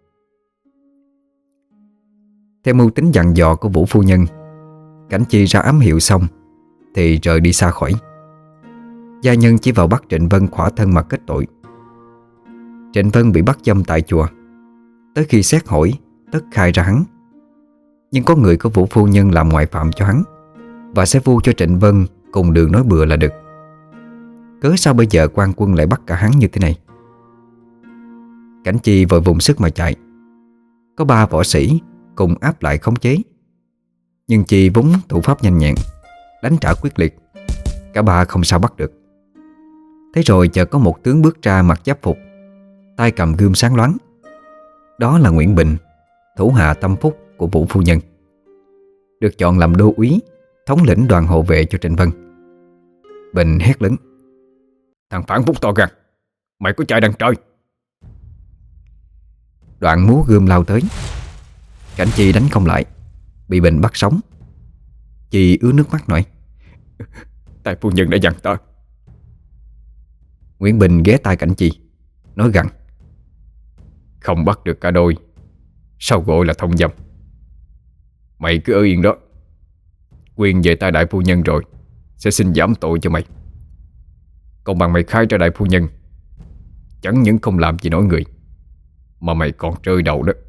Theo mưu tính dặn dò của Vũ phu nhân, Cảnh Chi ra ám hiệu xong thì rời đi xa khỏi. Gia nhân chỉ vào bắt Trịnh Vân khỏa thân mà kết tội. Trịnh Vân bị bắt giam tại chùa, tới khi xét hỏi tất khai ra hắn. Nhưng có người của Vũ phu nhân làm ngoại phạm cho hắn, và sẽ vu cho Trịnh Vân cùng đường nói bừa là được. Cớ sao bây giờ quan quân lại bắt cả hắn như thế này? Cảnh Chi vội vùng sức mà chạy. Có 3 võ sĩ cùng áp lại khống chế, nhưng Chi vốn thủ pháp nhanh nhẹn, đánh trả quyết liệt, cả 3 không sao bắt được. Thế rồi chợt có một tướng bước ra mặc giáp phục, tay cầm gươm sáng loáng. Đó là Nguyễn Bình, thủ hạ tâm phúc của Vũ phu nhân, được chọn làm đô úy, thống lĩnh đoàn hộ vệ cho Trịnh Vân. Bình hét lớn:
Thằng phản phúc to gan, mày có chạy đằng trời!
Đoạn múa gươm lao tới. Cảnh Chi đánh không lại, bị Bình bắt sống. Chi ứa nước mắt nói:
Tại phu nhân đã dặn ta.
Nguyễn Bình ghé tai Cảnh Chi, nói gằn:
Không bắt được cả đôi, sao gọi là thông dâm? Mày cứ ở yên đó, quyền về tay đại phu nhân rồi sẽ xin giảm tội cho mày. Còn bằng mày khai ra đại phu nhân, chẳng những không làm gì nổi người, mà mày còn rơi đầu đó.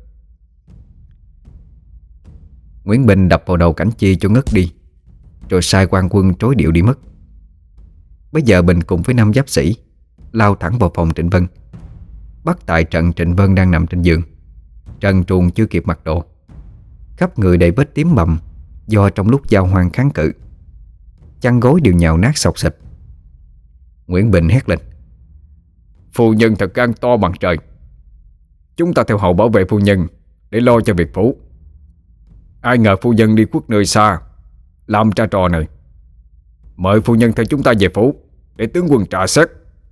Nguyễn Bình đập vào đầu Cảnh Chi cho ngất đi, rồi sai quan quân trối điệu đi mất. Bây giờ Bình cùng với 5 giáp sĩ lao thẳng vào phòng Trịnh Vân, bắt tại trận Trịnh Vân đang nằm trên giường, trần truồng chưa kịp mặc đồ, khắp người đầy vết tím bầm do trong lúc giao hoan kháng cự. Chăn gối đều nhào nát xộc xịch. Nguyễn Bình hét lên:
Phu nhân thật gan to bằng trời. Chúng ta theo hầu bảo vệ phu nhân để lo cho việc phủ. Ai ngờ phu nhân đi khuất nơi xa, làm ra trò này. Mời phu nhân theo chúng ta về phủ để tướng quân trà xét.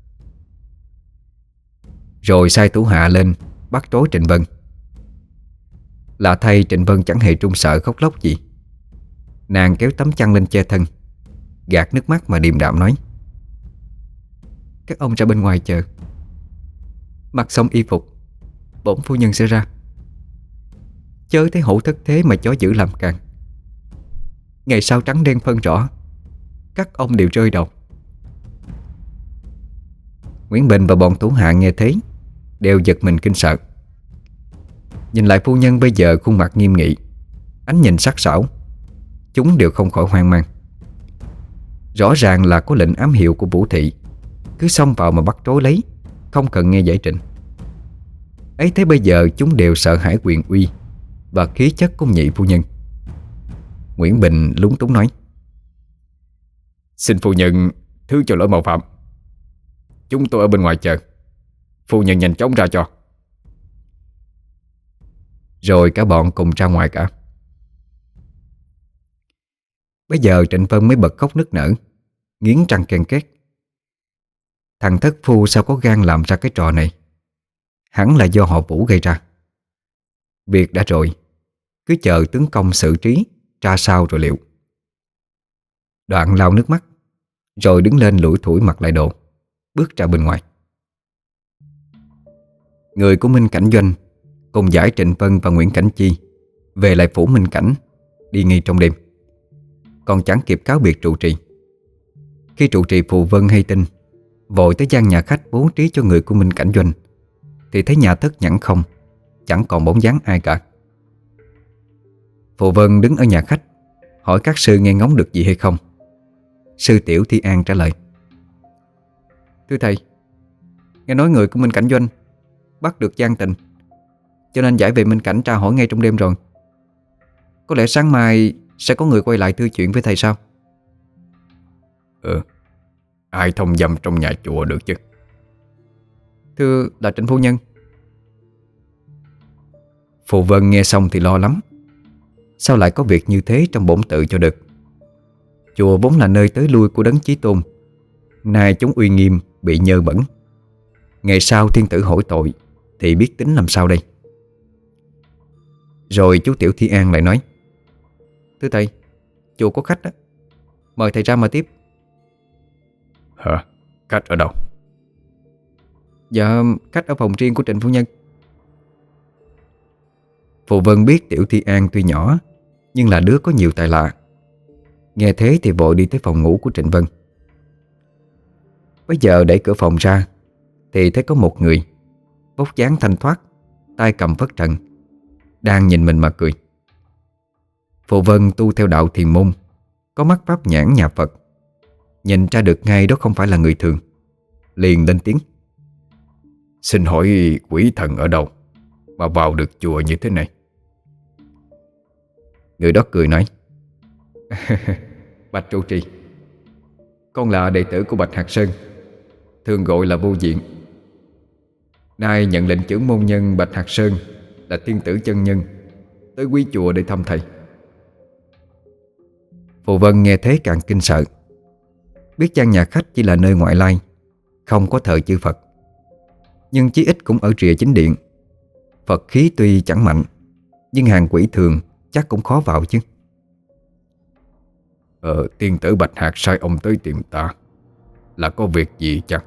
Rồi sai thủ hạ lên bắt trối Trịnh Vân. Lạ thay, Trịnh Vân chẳng hề trung sợ khóc lóc gì. Nàng kéo tấm chăn lên che thân, gạt nước mắt mà điềm đạm nói: Các ông ra bên ngoài chờ, mặc xong y phục, bổn phu nhân sẽ ra. Chớ thấy hổ thất thế mà chó dữ làm càng. Ngày sau trắng đen phân rõ, các ông đều rơi đầu. Nguyễn Bình và bọn thủ hạ nghe thấy đều giật mình kinh sợ. Nhìn lại phu nhân bây giờ khuôn mặt nghiêm nghị, ánh nhìn sắc sảo, chúng đều không khỏi hoang mang. Rõ ràng là có lệnh ám hiệu của Vũ Thị, cứ xông vào mà bắt trối lấy, không cần nghe giải trình. Ấy thế bây giờ chúng đều sợ hãi quyền uy và khí chất của nhị phu nhân. Nguyễn Bình lúng túng nói:
Xin phu nhân thứ cho lỗi mạo phạm. Chúng tôi ở bên ngoài chờ, phu nhân nhanh chóng ra cho.
Rồi cả bọn cùng ra ngoài cả. Bây giờ Trịnh Vân mới bật khóc nức nở, nghiến răng ken két. Thằng thất phu sao có gan làm ra cái trò này? Hẳn là do họ Vũ gây ra. Việc đã rồi, cứ chờ tướng công xử trí ra sao rồi liệu. Đoạn lau nước mắt, rồi đứng lên lủi thủi mặc lại đồ, bước ra bên ngoài. Người của Minh Cảnh Doanh cùng giải Trịnh Vân và Nguyễn Cảnh Chi về lại phủ Minh Cảnh, đi ngay trong đêm, còn chẳng kịp cáo biệt trụ trì. Khi trụ trì Phù Vân hay tin, vội tới gian nhà khách bố trí cho người của Minh Cảnh Doanh, thì thấy nhà thất nhẵn không, chẳng còn bóng dáng ai cả. Phù Vân đứng ở nhà khách, hỏi các sư nghe ngóng được gì hay không. Sư Tiểu Thi An trả lời: Thưa thầy, nghe nói người của Minh Cảnh Doanh bắt được Giang Tình, cho nên giải về Minh Cảnh tra hỏi ngay trong đêm rồi. Có lẽ sáng mai sẽ có người quay lại thư chuyện với thầy sao?
Ai thông dâm trong nhà chùa được chứ?
Thưa là Trịnh phu nhân. Phù Vân nghe xong thì lo lắm. Sao lại có việc như thế trong bổn tự cho được? Chùa vốn là nơi tới lui của Đấng Chí Tôn, nay chúng uy nghiêm bị nhơ bẩn. Ngày sau thiên tử hỏi tội thì biết tính làm sao đây? Rồi chú Tiểu Thi An lại nói: Thưa thầy, chùa có khách đó, mời thầy ra mà tiếp.
Hả? Khách ở đâu?
Dạ, khách ở phòng riêng của Trịnh phu nhân. Phù Vân biết Tiểu Thi An tuy nhỏ nhưng là đứa có nhiều tài lạ. Nghe thế thì vội đi tới phòng ngủ của Trịnh Vân. Bây giờ đẩy cửa phòng ra thì thấy có một người vóc dáng thanh thoát, tay cầm phất trần, đang nhìn mình mà cười. Phù Vân tu theo đạo Thiền môn, có mắt pháp nhãn nhà Phật, nhìn ra được ngay đó không phải là người thường, liền lên tiếng:
Xin hỏi quỷ thần ở đâu mà vào được chùa như thế này?
Người đó cười nói: Bạch trụ trì, con là đệ tử của Bạch Hạc Sơn, thường gọi là Vô Diện. Nay nhận lệnh trưởng môn nhân Bạch Hạc Sơn là thiên tử chân nhân tới quý chùa để thăm thầy. Phù Vân nghe thế càng kinh sợ, biết gian nhà khách chỉ là nơi ngoại lai, không có thờ chư Phật, nhưng chí ít cũng ở rìa chính điện. Phật khí tuy chẳng mạnh, nhưng hàng quỷ thường chắc cũng khó vào chứ.
Tiên tử Bạch Hạc sai ông tới tìm ta, là có việc gì chăng?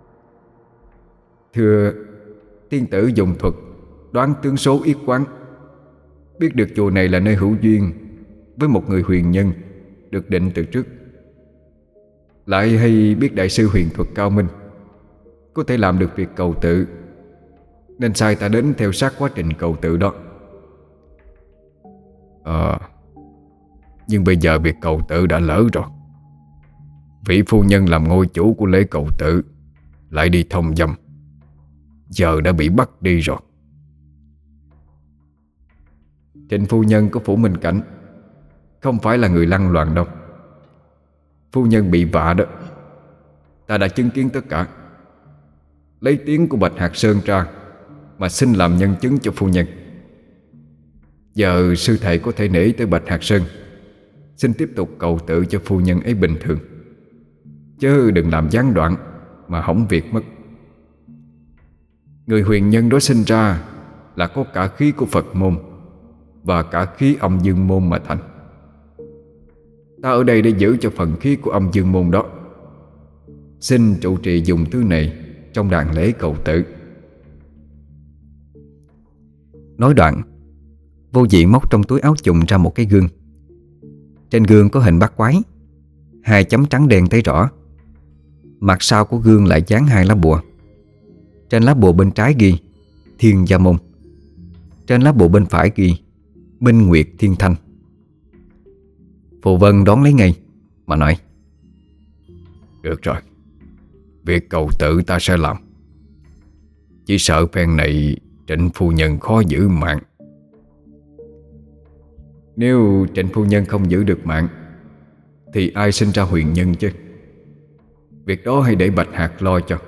Thưa, tiên tử dùng thuật đoán tướng số yết quán, biết được chùa này là nơi hữu duyên với một người huyền nhân được định từ trước.
lại hay biết đại sư huyền thuật cao minh, có thể làm được việc cầu tự, nên sai ta đến theo sát quá trình cầu tự đó. Nhưng bây giờ việc cầu tự đã lỡ rồi. Vị phu nhân làm ngôi chủ của lễ cầu tự lại đi thông dâm, giờ đã bị bắt đi rồi. Trịnh phu nhân của phủ Minh Cảnh không phải là người lăng loàn đâu. Phu nhân bị vạ đó, ta đã chứng kiến tất cả. Lấy tiếng của Bạch Hạc Sơn ra mà xin làm nhân chứng cho phu nhân. Giờ sư thầy có thể nể tới Bạch Hạc Sơn, xin tiếp tục cầu tự cho phu nhân ấy bình thường, chớ đừng làm gián đoạn mà hỏng việc mất. Người huyền nhân đó sinh ra là có cả khí của Phật môn và cả khí âm dương môn mà thành. Ta ở đây để giữ cho phần khí của âm dương môn đó. Xin trụ trì dùng thứ này trong đàn lễ cầu tự.
Nói đoạn, Vô Diện móc trong túi áo chùm ra một cái gương. Trên gương có hình bát quái, 2 chấm trắng đen thấy rõ. Mặt sau của gương lại dán 2 lá bùa. Trên lá bùa bên trái ghi Thiên Gia Môn, trên lá bùa bên phải ghi Minh Nguyệt Thiên Thanh. Phù Vân đón lấy ngay mà nói:
Được rồi, việc cầu tự ta sẽ làm. Chỉ sợ phen này Trịnh phu nhân khó giữ mạng.
Nếu Trịnh phu nhân không giữ được mạng thì ai sinh ra huyền nhân chứ? Việc đó hãy để Bạch Hạc lo cho.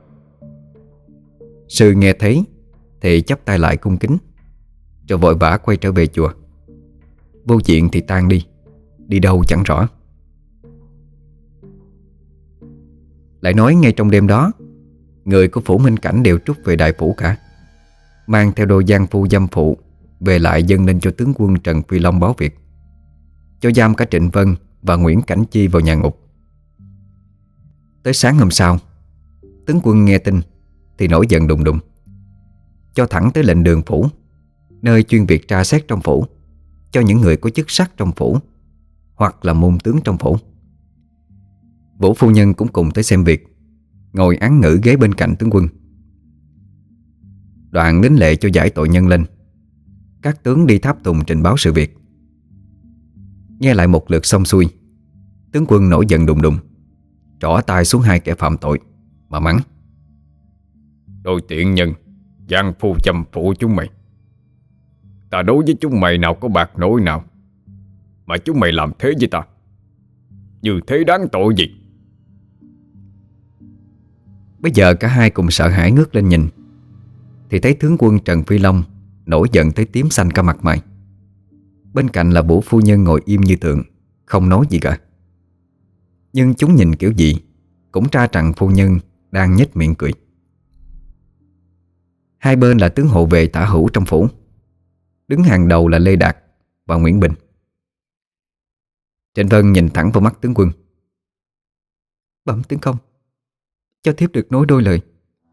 Sư nghe thấy thì chắp tay lại cung kính, rồi vội vã quay trở về chùa. Vô Diện thì tan đi, đi đâu chẳng rõ. Lại nói ngay trong đêm đó, người của phủ Minh Cảnh đều trút về đại phủ cả, mang theo đôi giang phu dâm phụ về lại dâng lên cho tướng quân Trần Phi Long báo việc, cho giam cả Trịnh Vân và Nguyễn Cảnh Chi vào nhà ngục. Tới sáng hôm sau, tướng quân nghe tin thì nổi giận đùng đùng, cho thẳng tới lệnh đường phủ, nơi chuyên việc tra xét trong phủ, cho những người có chức sắc trong phủ hoặc là môn tướng trong phủ. Vũ phu nhân cũng cùng tới xem việc, ngồi án ngữ ghế bên cạnh tướng quân. Đoạn đến lệ cho giải tội nhân lên. Các tướng đi tháp tùng trình báo sự việc. Nghe lại một lượt xong xuôi, tướng quân nổi giận đùng đùng, trỏ tay xuống 2 kẻ phạm tội mà mắng:
Đôi tiện nhân, giang phu châm phụ chúng mày. Ta đối với chúng mày nào có bạc nổi nào mà chúng mày làm thế với ta? Như thế đáng tội gì?
Bây giờ cả hai cùng sợ hãi ngước lên nhìn, thì thấy tướng quân Trần Phi Long nổi giận tới tím xanh cả mặt mày. Bên cạnh là Vũ phu nhân ngồi im như tượng, không nói gì cả. Nhưng chúng nhìn kiểu gì cũng tra rằng phu nhân đang nhếch miệng cười. Hai bên là tướng hộ vệ tả hữu trong phủ. Đứng hàng đầu là Lê Đạt và Nguyễn Bình. Trịnh Vân nhìn thẳng vào mắt tướng quân: Bẩm tướng công, cho thiếp được nói đôi lời.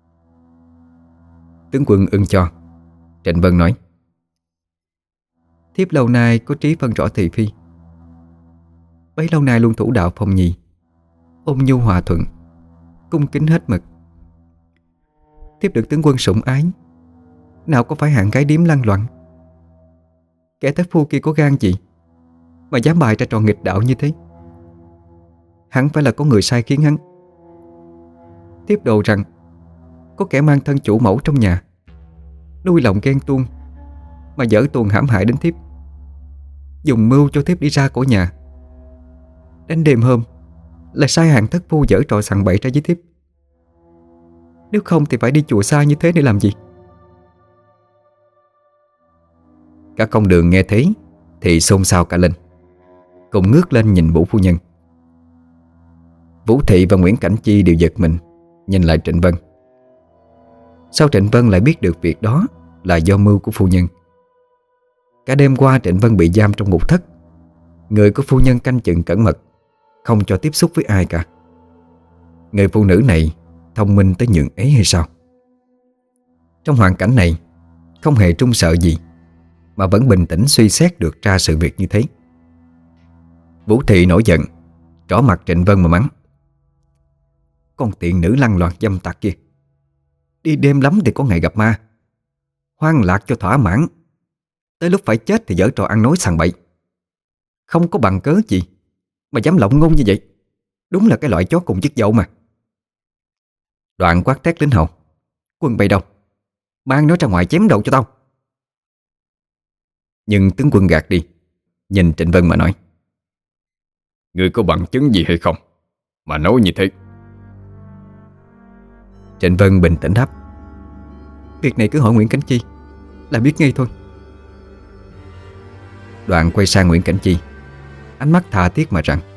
Tướng quân ưng cho. Trịnh Vân nói: Thiếp lâu nay có trí phân rõ thị phi, bấy lâu nay luôn thủ đạo phong nhì, ôn nhu hòa thuận, cung kính hết mực. Thiếp được tướng quân sủng ái, nào có phải hạng gái điếm lăng loạn. Kẻ thất phu kia có gan gì mà dám bày ra trò nghịch đạo như thế? Hẳn phải là có người sai khiến hắn. Thiếp đồ rằng có kẻ mang thân chủ mẫu trong nhà, nuôi lòng ghen tuông mà dở tuồng hãm hại đến thiếp, dùng mưu cho thiếp đi ra khỏi nhà. Đến đêm hôm là sai hạng thất phu dở trò sằng bậy ra với thiếp. Nếu không thì phải đi chùa xa như thế để làm gì? Cả công đường nghe thấy thì xôn xao cả lên, cùng ngước lên nhìn Vũ phu nhân. Vũ Thị và Nguyễn Cảnh Chi đều giật mình nhìn lại Trịnh Vân. Sao Trịnh Vân lại biết được việc đó là do mưu của phu nhân? Cả đêm qua Trịnh Vân bị giam trong ngục thất, người của phu nhân canh chừng cẩn mật, không cho tiếp xúc với ai cả. Người phụ nữ này thông minh tới nhường ấy hay sao? Trong hoàn cảnh này không hề trung sợ gì mà vẫn bình tĩnh suy xét được ra sự việc như thế. Vũ Thị nổi giận, trỏ mặt Trịnh Vân mà mắng: Con tiện nữ lăng loàn dâm tặc kia. Đi đêm lắm thì có ngày gặp ma, hoang lạc cho thỏa mãn, tới lúc phải chết thì giở trò ăn nói sằng bậy. Không có bằng cớ gì mà dám lộng ngôn như vậy. Đúng là cái loại chó cùng chức dậu mà. Đoạn quát thét lính hầu: Quân bày đâu, mang nó ra ngoài chém đầu cho tao. Nhưng tướng quân gạt đi, nhìn Trịnh Vân mà nói:
Ngươi có bằng chứng gì hay không mà nói như thế?
Trịnh Vân bình tĩnh đáp: Việc này cứ hỏi Nguyễn Cảnh Chi là biết ngay thôi. Đoạn quay sang Nguyễn Cảnh Chi, ánh mắt tha thiết mà rằng: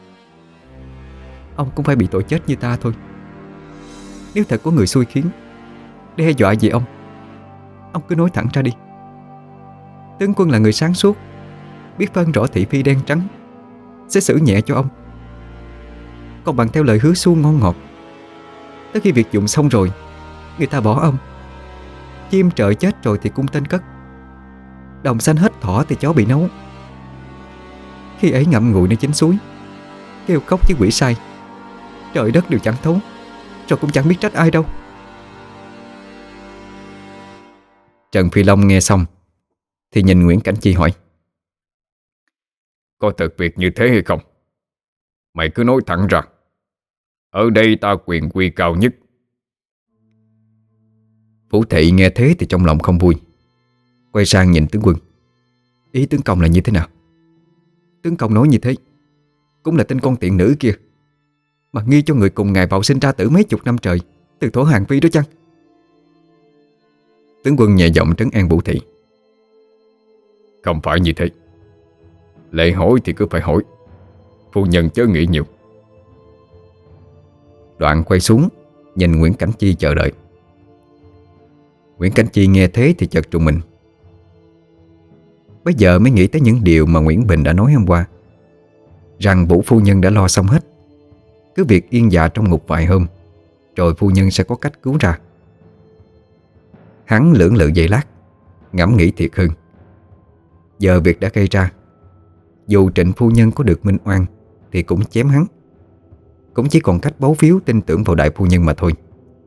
Ông cũng phải bị tội chết như ta thôi. Nếu thật có người xui khiến, đe dọa gì ông cứ nói thẳng ra đi. Tướng quân là người sáng suốt, biết phân rõ thị phi đen trắng, sẽ xử nhẹ cho ông. Còn bằng theo lời hứa suông ngon ngọt, tới khi việc dụng xong rồi, người ta bỏ ông. Chim trời chết rồi thì cung tên cất, đồng xanh hết thỏ thì chó bị nấu. Khi ấy ngậm ngùi nơi chính suối, kêu khóc với quỷ sai, trời đất đều chẳng thấu, rồi cũng chẳng biết trách ai đâu. Trần Phi Long nghe xong thì nhìn Nguyễn Cảnh Chi hỏi:
Có thật việc như thế hay không? Mày cứ nói thẳng ra. Ở đây ta quyền quy cao nhất.
Vũ Thị nghe thế thì trong lòng không vui, quay sang nhìn tướng quân: Ý tướng công là như thế nào? Tướng công nói như thế cũng là tên con tiện nữ kia mà nghi cho người cùng ngài vào sinh ra tử mấy chục năm trời từ thổ Hàng Phi đó chăng? Tướng quân nhẹ giọng trấn an Vũ Thị:
Không phải như thế. Lệ hỏi thì cứ phải hỏi, phu nhân chớ nghĩ nhiều.
Đoạn quay xuống nhìn Nguyễn Cảnh Chi chờ đợi. Nguyễn Cảnh Chi nghe thế thì chợt trùng mình. Bây giờ mới nghĩ tới những điều mà Nguyễn Bình đã nói hôm qua, rằng Vũ phu nhân đã lo xong hết, cứ việc yên dạ trong ngục vài hôm, rồi phu nhân sẽ có cách cứu ra. Hắn lưỡng lự giây lát, ngẫm nghĩ thiệt hơn. Giờ việc đã gây ra, dù Trịnh phu nhân có được minh oan thì cũng chém hắn, cũng chỉ còn cách bấu víu tin tưởng vào đại phu nhân mà thôi.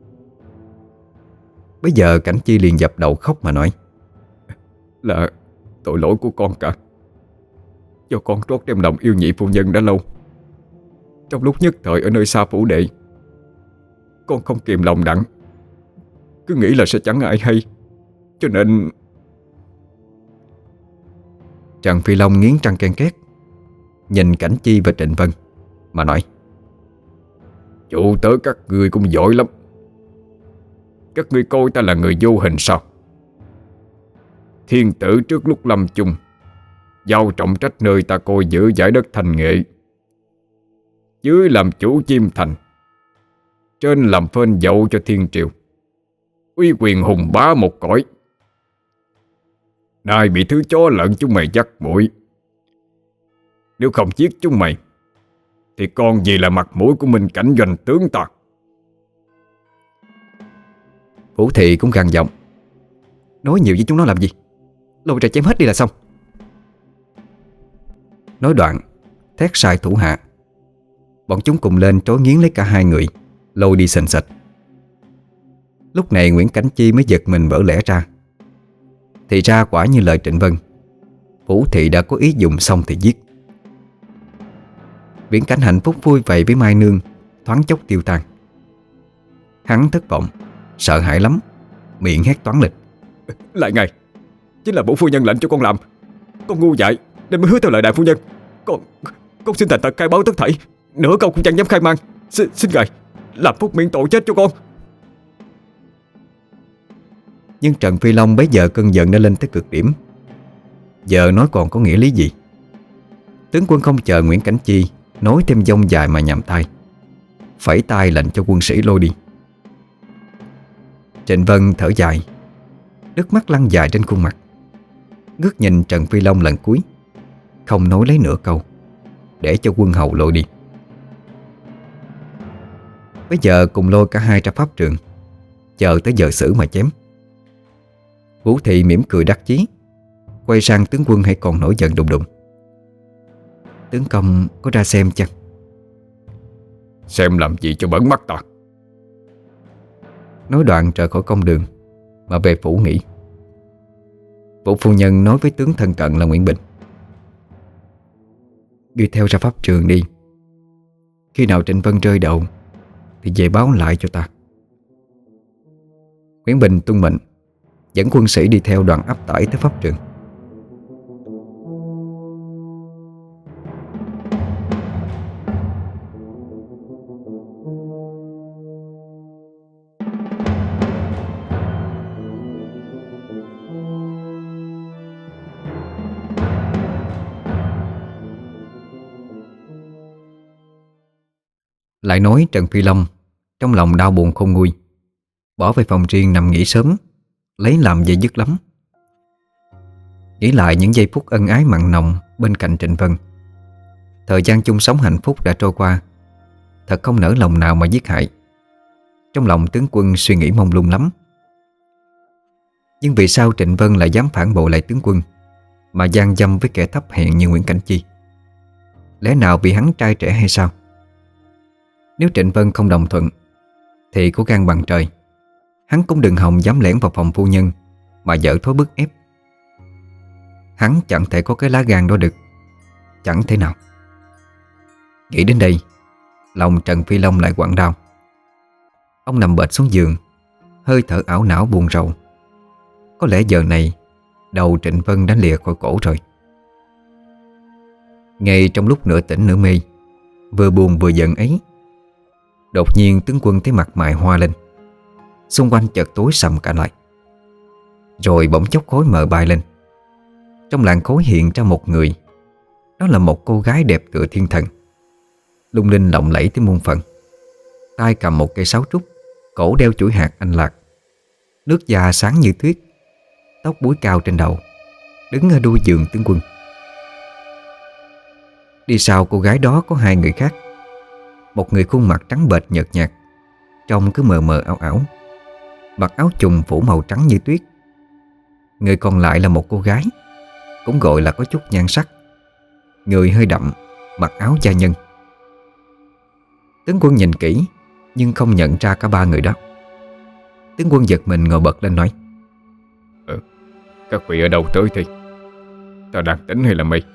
Bây giờ Cảnh Chi liền dập đầu khóc mà nói:
Là tội lỗi của con cả. Do con trót đem lòng yêu nhị phu nhân đã lâu. Trong lúc nhất thời ở nơi xa phủ đệ, con không kìm lòng đặng, cứ nghĩ là sẽ chẳng ai hay, cho nên...
Trần Phi Long nghiến răng ken két, nhìn Cảnh Chi và Trịnh Vân mà nói:
Chủ tớ các ngươi cũng giỏi lắm. Các ngươi coi ta là người vô hình sao? Thiên tử trước lúc lâm chung giao trọng trách nơi ta coi giữ giải đất thành nghệ, dưới làm chủ chiêm thành, trên làm phên dậu cho thiên triều, uy quyền hùng bá một cõi. Nay bị thứ chó lợn chúng mày dắt mũi. Nếu không giết chúng mày thì còn gì là mặt mũi của Minh Cảnh doanh tướng ta?
Vũ Thị cũng gằn giọng: Nói nhiều với chúng nó làm gì? Lôi ra chém hết đi là xong. Nói đoạn thét sai thủ hạ, bọn chúng cùng lên trói nghiến lấy cả hai người, lôi đi sình sịch. Lúc này Nguyễn Cảnh Chi mới giật mình vỡ lẽ ra. Thì ra quả như lời Trịnh Vân, Vũ Thị đã có ý dùng xong thì giết. Viễn cảnh hạnh phúc vui vậy với Mai Nương thoáng chốc tiêu tan. Hắn thất vọng, sợ hãi lắm, miệng hét toáng lên:
Lại ngài, chính là bổn phu nhân lệnh cho con làm. Con ngu dại nên mới hứa theo lời đại phu nhân. Con xin thành thật khai báo tất thảy, nửa câu cũng chẳng dám khai mang. Xin ngài làm phúc miễn tội chết cho con.
Nhưng Trần Phi Long bấy giờ cơn giận đã lên tới cực điểm. Giờ nói còn có nghĩa lý gì? Tướng quân không chờ Nguyễn Cảnh Chi nói thêm dông dài mà nhằm tay, phẩy tay lệnh cho quân sĩ lôi đi. Trịnh Vân thở dài, nước mắt lăn dài trên khuôn mặt, ngước nhìn Trần Phi Long lần cuối, không nói lấy nửa câu, để cho quân hầu lôi đi. Bây giờ cùng lôi cả hai ra pháp trường, chờ tới giờ xử mà chém. Vũ Thị mỉm cười đắc chí, quay sang tướng quân hay còn nổi giận đùng đùng: Tướng công có ra xem chăng?
xem làm gì cho bẩn mắt ta.
Nói đoạn rời khỏi công đường mà về phủ nghỉ. Vũ phu nhân nói với tướng thân cận là Nguyễn Bình: "Ngươi theo ra pháp trường đi. Khi nào Trịnh Vân rơi đậu thì về báo lại cho ta." Nguyễn Bình tuân mệnh, dẫn quân sĩ đi theo đoàn áp tải tới pháp trường. Lại nói Trần Phi Long trong lòng đau buồn khôn nguôi, bỏ về phòng riêng nằm nghỉ sớm, lấy làm dây dứt lắm. Nghĩ lại những giây phút ân ái mặn nồng bên cạnh Trịnh Vân, thời gian chung sống hạnh phúc đã trôi qua, thật không nỡ lòng nào mà giết hại. Trong lòng tướng quân suy nghĩ mông lung lắm. Nhưng vì sao Trịnh Vân lại dám phản bội lại tướng quân, mà gian dâm với kẻ thấp hèn như Nguyễn Cảnh Chi? Lẽ nào vì hắn trai trẻ hay sao? Nếu Trịnh Vân không đồng thuận thì có gan bằng trời, hắn cũng đừng hòng dám lẻn vào phòng phu nhân mà dở thói bức ép. Hắn chẳng thể có cái lá gan đó được, chẳng thể nào. Nghĩ đến đây, lòng Trần Phi Long lại quặn đau. Ông nằm bệt xuống giường, hơi thở ảo não buồn rầu. Có lẽ giờ này đầu Trịnh Vân đã lìa khỏi cổ rồi. Ngay trong lúc nửa tỉnh nửa mê, vừa buồn vừa giận ấy, đột nhiên tướng quân thấy mặt mày hoa lên, xung quanh chợt tối sầm cả lại. Rồi bỗng chốc khói mờ bay lên. Trong làn khói hiện ra một người. Đó là một cô gái đẹp tựa thiên thần, lung linh lộng lẫy tới muôn phần. Tay cầm một cây sáo trúc, cổ đeo chuỗi hạt anh lạc, nước da sáng như tuyết, tóc búi cao trên đầu, đứng ở đuôi giường tướng quân. Đi sau cô gái đó có hai người khác. Một người khuôn mặt trắng bệch nhợt nhạt, trông cứ mờ mờ ảo ảo, mặc áo chùng phủ màu trắng như tuyết. Người còn lại là một cô gái, cũng gọi là có chút nhan sắc, người hơi đậm, mặc áo gia nhân. Tướng quân nhìn kỹ nhưng không nhận ra cả ba người đó. Tướng quân giật mình ngồi bật lên nói:
Các vị ở đâu tới thì? Ta đang tỉnh hay là mây?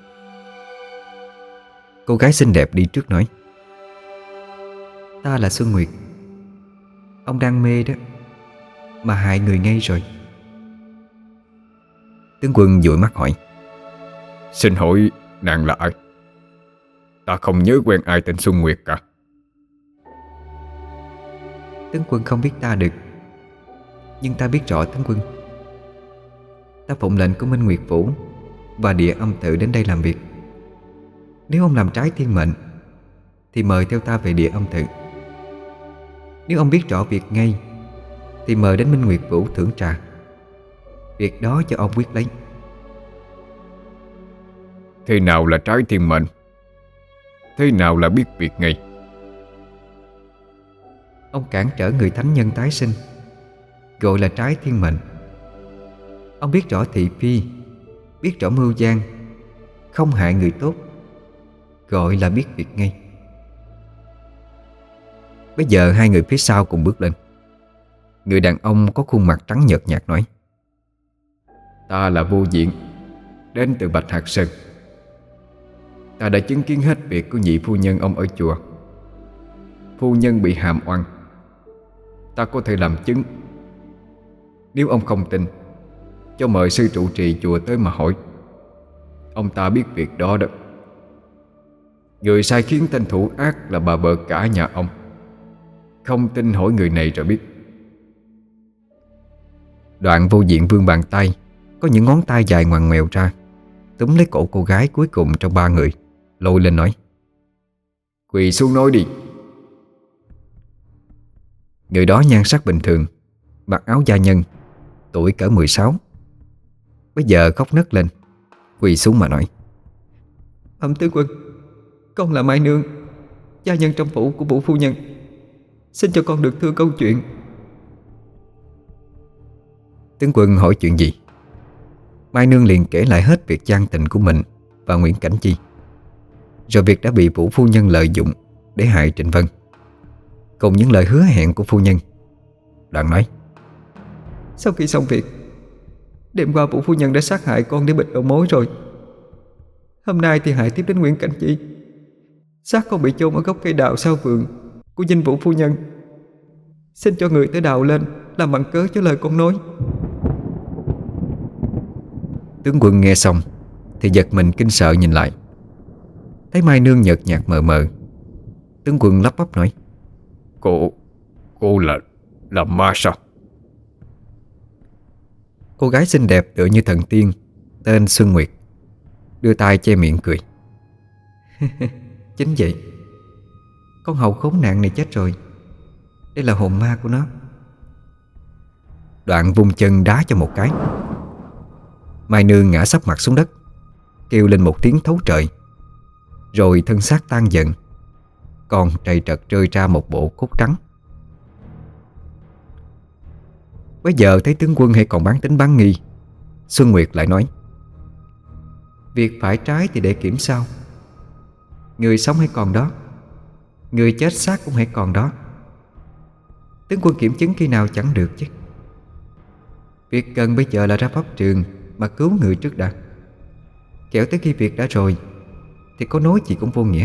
Cô gái xinh đẹp đi trước nói: "Ta là Xuân Nguyệt. Ông đang mê đó, mà hại người ngay rồi." Tướng quân dụi mắt hỏi:
Xin hỏi nàng là ai? Ta không nhớ quen ai tên Xuân Nguyệt cả.
"Tướng quân không biết ta được, nhưng ta biết rõ tướng quân. Ta phụng lệnh của Minh Nguyệt Phủ và Địa Âm Tự đến đây làm việc. Nếu ông làm trái thiên mệnh thì mời theo ta về Địa Âm Tự. Nếu ông biết rõ việc ngay thì mời đến Minh Nguyệt Phủ thưởng trà. Việc đó cho ông quyết lấy."
Thế nào là trái thiên mệnh? Thế nào là biết việc ngay?
Ông cản trở người thánh nhân tái sinh, gọi là trái thiên mệnh. Ông biết rõ thị phi, biết rõ mưu gian, không hại người tốt, gọi là biết việc ngay. Bây giờ hai người phía sau cùng bước lên. Người đàn ông có khuôn mặt trắng nhợt nhạt nói:
Ta là Vô Diện, đến từ Bạch Hạc Sơn. Ta đã chứng kiến hết việc của nhị phu nhân ông ở chùa. Phu nhân bị hàm oan, ta có thể làm chứng. Nếu ông không tin, cho mời sư trụ trì chùa tới mà hỏi. Ông ta biết việc đó đó. Người sai khiến tên thủ ác là bà vợ cả nhà ông. Không tin hỏi người này rồi biết.
Đoạn Vô Diện vươn bàn tay, có những ngón tay dài ngoằn ngoèo ra, túm lấy cổ cô gái cuối cùng trong ba người, lôi lên nói:
Quỳ xuống nói đi.
Người đó nhan sắc bình thường, mặc áo gia nhân, tuổi cỡ 16. Bây giờ khóc nấc lên, quỳ xuống mà nói: Bẩm tướng quân, con là Mai Nương, gia nhân trong phủ của Vũ phu nhân. Xin cho con được thưa câu chuyện. Tướng quân hỏi chuyện gì? Mai Nương liền kể lại hết việc gian tình của mình và Nguyễn Cảnh Chi, rồi việc đã bị Vũ phu nhân lợi dụng để hại Trịnh Vân. cùng những lời hứa hẹn của phu nhân. Đoạn nói: Sau khi xong việc, đêm qua Vũ phu nhân đã sát hại con để bịt đầu mối rồi. Hôm nay thì hại tiếp đến Nguyễn Cảnh Chi. Xác con bị chôn ở gốc cây đào sau vườn của dinh Vũ phu nhân. Xin cho người tới đào lên làm bằng cớ cho lời con nói. Tướng quân nghe xong thì giật mình kinh sợ nhìn lại, thấy Mai Nương nhợt nhạt mờ mờ. Tướng quân lắp bắp nói:
Cô là ma sao?
Cô gái xinh đẹp tựa như thần tiên, tên Xuân Nguyệt, đưa tay che miệng cười. Chính vậy, con hầu khốn nạn này chết rồi. Đây là hồn ma của nó. Đoạn vung chân đá cho một cái. Mai Nương ngã sấp mặt xuống đất, kêu lên một tiếng thấu trời. Rồi thân xác tan dần, còn trầy trật rơi ra một bộ cốt trắng. Bây giờ thấy tướng quân hay còn bán tính bán nghi, Xuân Nguyệt lại nói: Việc phải trái thì để kiểm sau. Người sống hay còn đó, người chết xác cũng hãy còn đó. Tướng quân kiểm chứng khi nào chẳng được chứ. Việc cần bây giờ là ra pháp trường mà cứu người trước đã. Kẻo tới khi việc đã rồi thì có nói gì cũng vô nghĩa.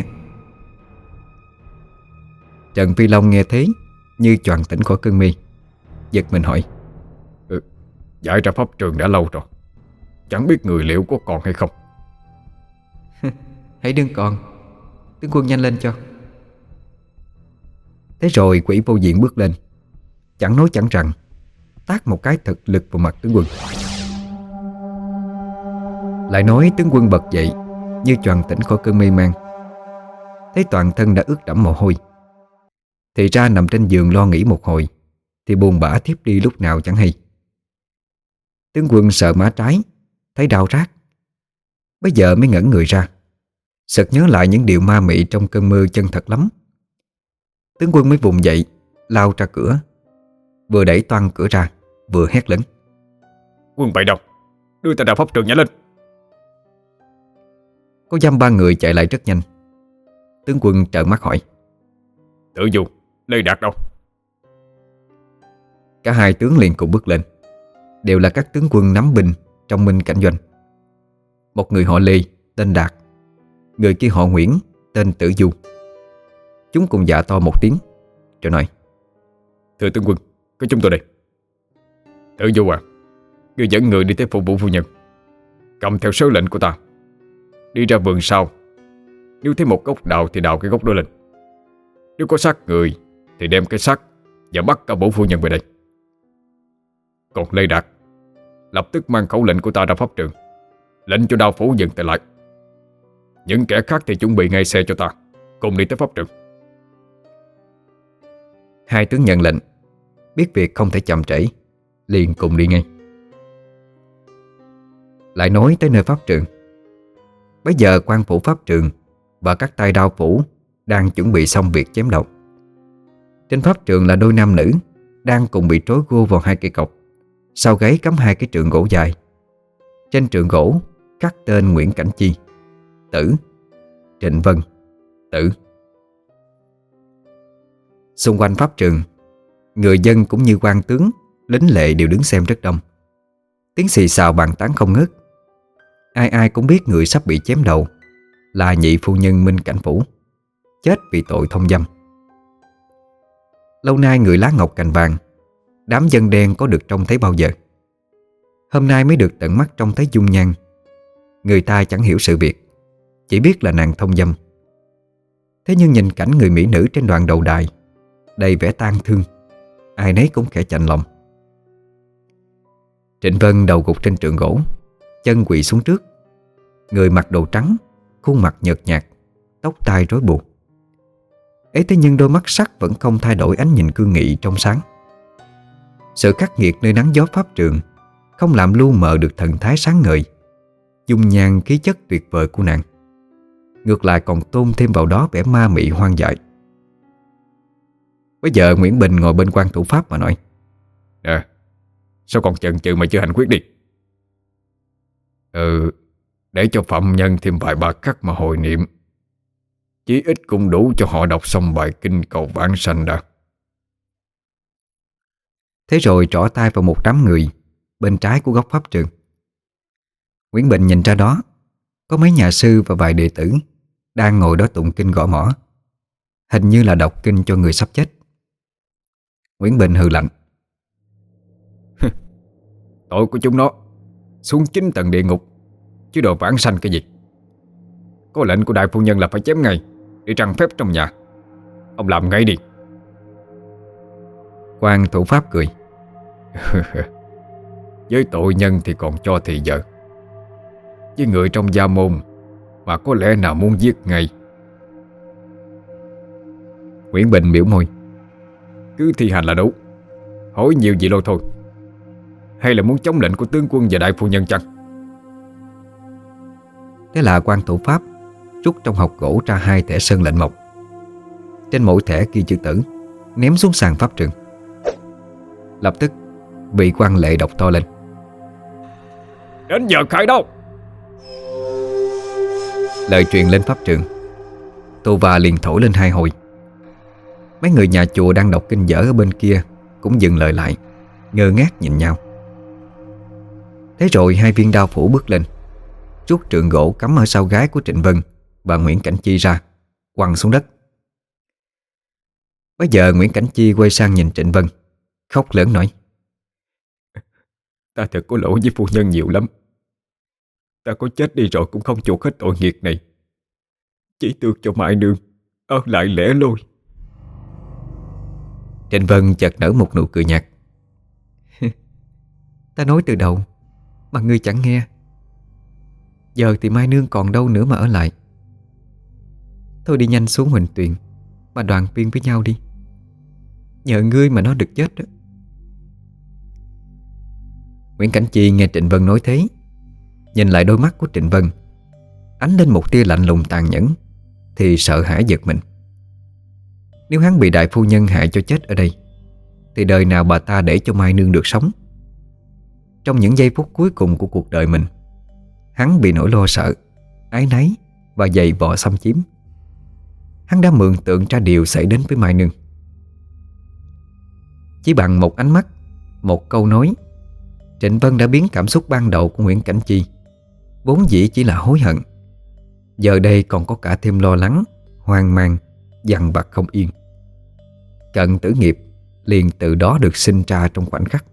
Trần Phi Long nghe thế như choàng tỉnh khỏi cơn mê, giật mình hỏi:
Giải ra pháp trường đã lâu rồi, chẳng biết người liệu có còn hay không.
Hãy đừng còn, tướng quân nhanh lên cho. Thế rồi quỷ vô diện bước lên, chẳng nói chẳng rằng tát một cái thật lực vào mặt tướng quân. Lại nói tướng quân bật dậy như choàng tỉnh khỏi cơn mê man, thấy toàn thân đã ướt đẫm mồ hôi. Thì ra nằm trên giường lo nghĩ một hồi thì buồn bã thiếp đi lúc nào chẳng hay. Tướng quân sợ má trái, thấy đau rát, bây giờ mới ngẩn người ra, sực nhớ lại những điều ma mị trong cơn mơ chân thật lắm. Tướng quân mới vùng dậy, lao ra cửa, vừa đẩy toang cửa ra, vừa hét lớn:
Quân bày đâu, đưa ta ra pháp trường nhanh lên.
Có dăm ba người chạy lại rất nhanh. Tướng quân trợn mắt hỏi:
Tử Du, Lê Đạt đâu?
Cả hai tướng liền cùng bước lên, đều là các tướng quân nắm binh trong Minh Cảnh Doanh. Một người họ Lê tên Đạt, người kia họ Nguyễn tên Tử Du. Chúng cùng dạ to một tiếng rồi nói:
Thưa tướng quân, có chúng tôi đây. Tử Du à, ngươi dẫn người đi tới phục vụ phu nhân, cầm theo sớ lệnh của ta, đi ra vườn sau. Nếu thấy một gốc đào thì đào cái gốc đó lên. Nếu có xác người thì đem cái xác và bắt cả bổ phu nhân về đây. Còn Lê Đạt, lập tức mang khẩu lệnh của ta ra pháp trường, lệnh cho đao phủ dừng tay lại. Những kẻ khác thì chuẩn bị ngay xe cho ta, cùng đi tới pháp trường.
Hai tướng nhận lệnh, biết việc không thể chậm trễ, liền cùng đi ngay. Lại nói tới nơi pháp trường. Bây giờ quan phủ pháp trường và các tay đao phủ đang chuẩn bị xong việc chém đầu. Trên pháp trường là đôi nam nữ đang cùng bị trói gô vào hai cây cọc, sau gáy cắm hai cái trượng gỗ dài. Trên trượng gỗ khắc tên Nguyễn Cảnh Chi, tử, Trịnh Vân, tử. Xung quanh pháp trường, người dân cũng như quan tướng, lính lệ đều đứng xem rất đông. Tiếng xì xào bàn tán không ngớt. Ai ai cũng biết người sắp bị chém đầu là nhị phu nhân Minh Cảnh Phủ, chết vì tội thông dâm. Lâu nay người lá ngọc cành vàng, đám dân đen có được trông thấy bao giờ. Hôm nay mới được tận mắt trông thấy dung nhan. Người ta chẳng hiểu sự việc, chỉ biết là nàng thông dâm. Thế nhưng nhìn cảnh người mỹ nữ trên đoàn đầu đài đầy vẻ tang thương, ai nấy cũng khẽ chạnh lòng. Trịnh Vân đầu gục trên trượng gỗ, chân quỳ xuống trước. Người mặc đồ trắng, khuôn mặt nhợt nhạt, tóc tai rối bù. Ấy thế nhưng đôi mắt sắc vẫn không thay đổi ánh nhìn cương nghị trong sáng. Sự khắc nghiệt nơi nắng gió pháp trường không làm lu mờ được thần thái sáng ngời, dung nhan khí chất tuyệt vời của nàng. Ngược lại còn tôn thêm vào đó vẻ ma mị hoang dại. Bây giờ Nguyễn Bình ngồi bên quan thủ pháp mà nói:
Nè, sao còn chần chừ mà chưa hành quyết đi? Để cho phạm nhân thêm vài ba khắc mà hồi niệm, chí ít cũng đủ cho họ đọc xong bài kinh cầu vãng sanh đã.
Thế rồi trỏ tay vào một đám người bên trái của góc pháp trường. Nguyễn Bình nhìn ra đó có mấy nhà sư và vài đệ tử đang ngồi đó tụng kinh gõ mõ, hình như là đọc kinh cho người sắp chết. Nguyễn Bình hừ lạnh:
Tội của chúng nó xuống 9 tầng địa ngục, chứ đồ vãng sanh cái gì. Có lệnh của đại phu nhân là phải chém ngay để trăng phép trong nhà. Ông làm ngay đi.
Quan thủ pháp cười:
Với tội nhân thì còn cho thì giờ, với người trong gia môn mà có lẽ nào muốn giết ngay.
Nguyễn Bình biểu môi:
Cứ thi hành là đủ. Hỏi nhiều gì lâu thôi. Hay là muốn chống lệnh của tướng quân và đại phu nhân chăng?
Thế là quan thủ pháp rút trong hộc gỗ ra 2 thẻ sơn lệnh mộc. Trên mỗi thẻ ghi chữ tử, ném xuống sàn pháp trường. Lập tức vị quan lệ đọc to lên:
Đến giờ khởi đâu.
Lời truyền lên pháp trường. Tù và liền thổi lên 2 hồi. Mấy người nhà chùa đang đọc kinh dở ở bên kia cũng dừng lời lại, ngơ ngác nhìn nhau. Thế rồi 2 viên đao phủ bước lên, rút trượng gỗ cắm ở sau gái của Trịnh Vân và Nguyễn Cảnh Chi ra, quăng xuống đất. Bây giờ Nguyễn Cảnh Chi quay sang nhìn Trịnh Vân, khóc lớn nói:
Ta thật có lỗi với phu nhân nhiều lắm. Ta có chết đi rồi cũng không chuộc hết tội nghiệp này. Chỉ tước cho Mai Nương ở lại lẻ loi.
Trịnh Vân chợt nở một nụ cười nhạt: Ta nói từ đầu mà ngươi chẳng nghe. Giờ thì Mai Nương còn đâu nữa mà ở lại. Thôi đi nhanh xuống Huỳnh Tuyền mà đoàn viên với nhau đi. Nhờ ngươi mà nó được chết đó. Nguyễn Cảnh Chi nghe Trịnh Vân nói thế, nhìn lại đôi mắt của Trịnh Vân, ánh lên một tia lạnh lùng tàn nhẫn, thì sợ hãi giật mình. Nếu hắn bị đại phu nhân hại cho chết ở đây, thì đời nào bà ta để cho Mai Nương được sống. Trong những giây phút cuối cùng của cuộc đời mình, hắn bị nỗi lo sợ, áy náy và giày vò xâm chiếm. Hắn đã mường tượng ra điều xảy đến với Mai Nương. Chỉ bằng một ánh mắt, một câu nói, Trịnh Vân đã biến cảm xúc ban đầu của Nguyễn Cảnh Chi, vốn dĩ chỉ là hối hận, giờ đây còn có cả thêm lo lắng, hoang mang, dằn vặt không yên. Cận tử nghiệp liền từ đó được sinh ra trong khoảnh khắc.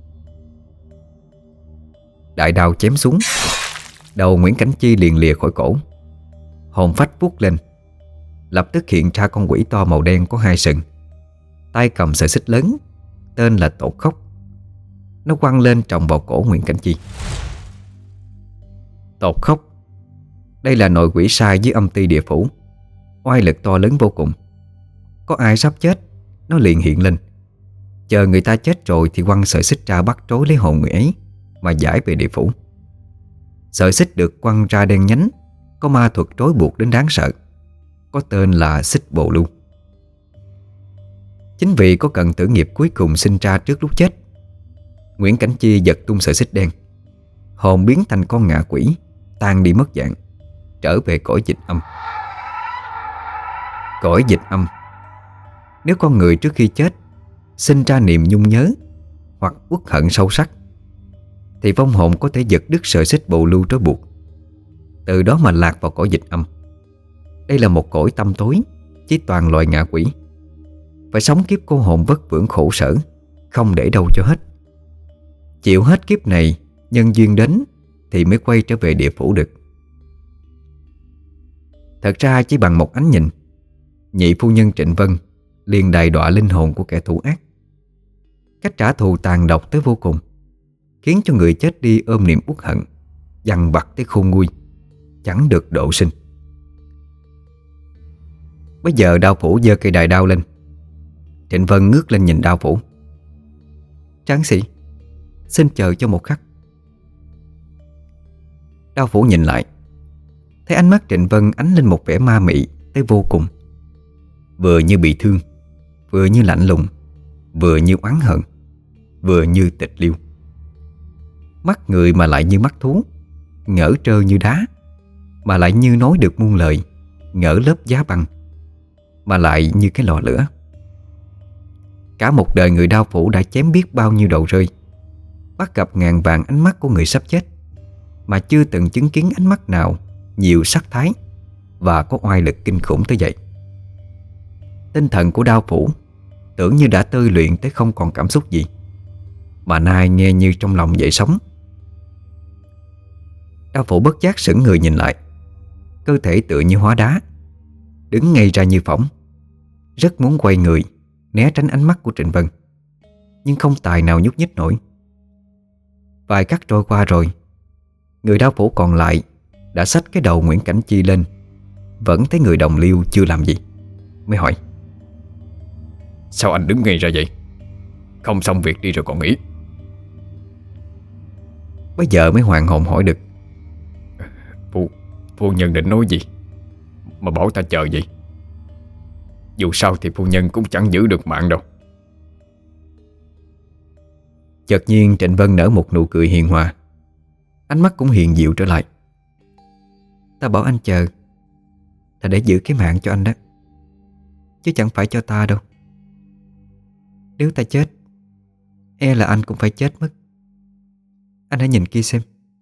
Đại đao chém xuống, đầu Nguyễn Cảnh Chi liền lìa khỏi cổ. Hồn phách vút lên, lập tức hiện ra con quỷ to màu đen có 2 sừng, tay cầm sợi xích lớn, tên là Tột Khốc. Nó quăng lên trồng vào cổ Nguyễn Cảnh Chi. Tột Khốc, đây là nội quỷ sai dưới âm ty địa phủ, oai lực to lớn vô cùng. Có ai sắp chết, nó liền hiện lên. Chờ người ta chết rồi thì quăng sợi xích ra bắt trối lấy hồn người ấy mà giải về địa phủ. Sợi xích được quăng ra đen nhánh, có ma thuật trói buộc đến đáng sợ, có tên là xích bồ lưu. Chính vì có cận tử nghiệp cuối cùng sinh ra trước lúc chết, Nguyễn Cảnh Chi giật tung sợi xích đen, hồn biến thành con ngạ quỷ, tan đi mất dạng, trở về cõi dịch âm. Cõi dịch âm, nếu con người trước khi chết sinh ra niềm nhung nhớ hoặc uất hận sâu sắc, thì vong hồn có thể giật đứt sợi xích bồ lưu trói buộc, từ đó mà lạc vào cõi dịch âm. Đây là một cõi tăm tối, chỉ toàn loài ngạ quỷ, phải sống kiếp cô hồn vất vưởng khổ sở, không để đâu cho hết. Chịu hết kiếp này, nhân duyên đến thì mới quay trở về địa phủ được. Thật ra chỉ bằng một ánh nhìn, nhị phu nhân Trịnh Vân liền đày đọa linh hồn của kẻ thủ ác. Cách trả thù tàn độc tới vô cùng, khiến cho người chết đi ôm niềm uất hận, dằn vặt tới khôn nguôi, chẳng được độ sinh. Bây giờ đao phủ giơ cây đài đao lên. Trịnh Vân ngước lên nhìn đao phủ: Tráng sĩ, xin chờ cho một khắc. Đao phủ nhìn lại, thấy ánh mắt Trịnh Vân ánh lên một vẻ ma mị tới vô cùng, vừa như bị thương, vừa như lạnh lùng, vừa như oán hận, vừa như tịch liêu. Mắt người mà lại như mắt thú, ngỡ trơ như đá, mà lại như nói được muôn lời, ngỡ lớp giá băng, mà lại như cái lò lửa. Cả một đời người đao phủ đã chém biết bao nhiêu đầu rơi, bắt gặp ngàn vạn ánh mắt của người sắp chết, mà chưa từng chứng kiến ánh mắt nào nhiều sắc thái và có oai lực kinh khủng tới vậy. Tinh thần của đao phủ tưởng như đã tơi luyện tới không còn cảm xúc gì, mà nay nghe như trong lòng dậy sóng. Đao phủ bất giác sững người nhìn lại, cơ thể tựa như hóa đá, đứng ngay ra như phỏng. Rất muốn quay người né tránh ánh mắt của Trịnh Vân, nhưng không tài nào nhúc nhích nổi. Vài khắc trôi qua rồi, người đao phủ còn lại đã xách cái đầu Nguyễn Cảnh Chi lên. Vẫn thấy người đồng liêu chưa làm gì, mới hỏi:
Sao anh đứng ngay ra vậy? Không xong việc đi rồi còn nghĩ.
Bây giờ mới hoàn hồn hỏi được:
Phu nhân định nói gì mà bảo ta chờ vậy? Dù sao thì phu nhân cũng chẳng giữ được mạng đâu.
Chợt nhiên Trịnh Vân nở một nụ cười hiền hòa, ánh mắt cũng hiền dịu trở lại. Ta bảo anh chờ là để giữ cái mạng cho anh đó, chứ chẳng phải cho ta đâu. Nếu ta chết, e là anh cũng phải chết mất. Anh hãy nhìn kia xem.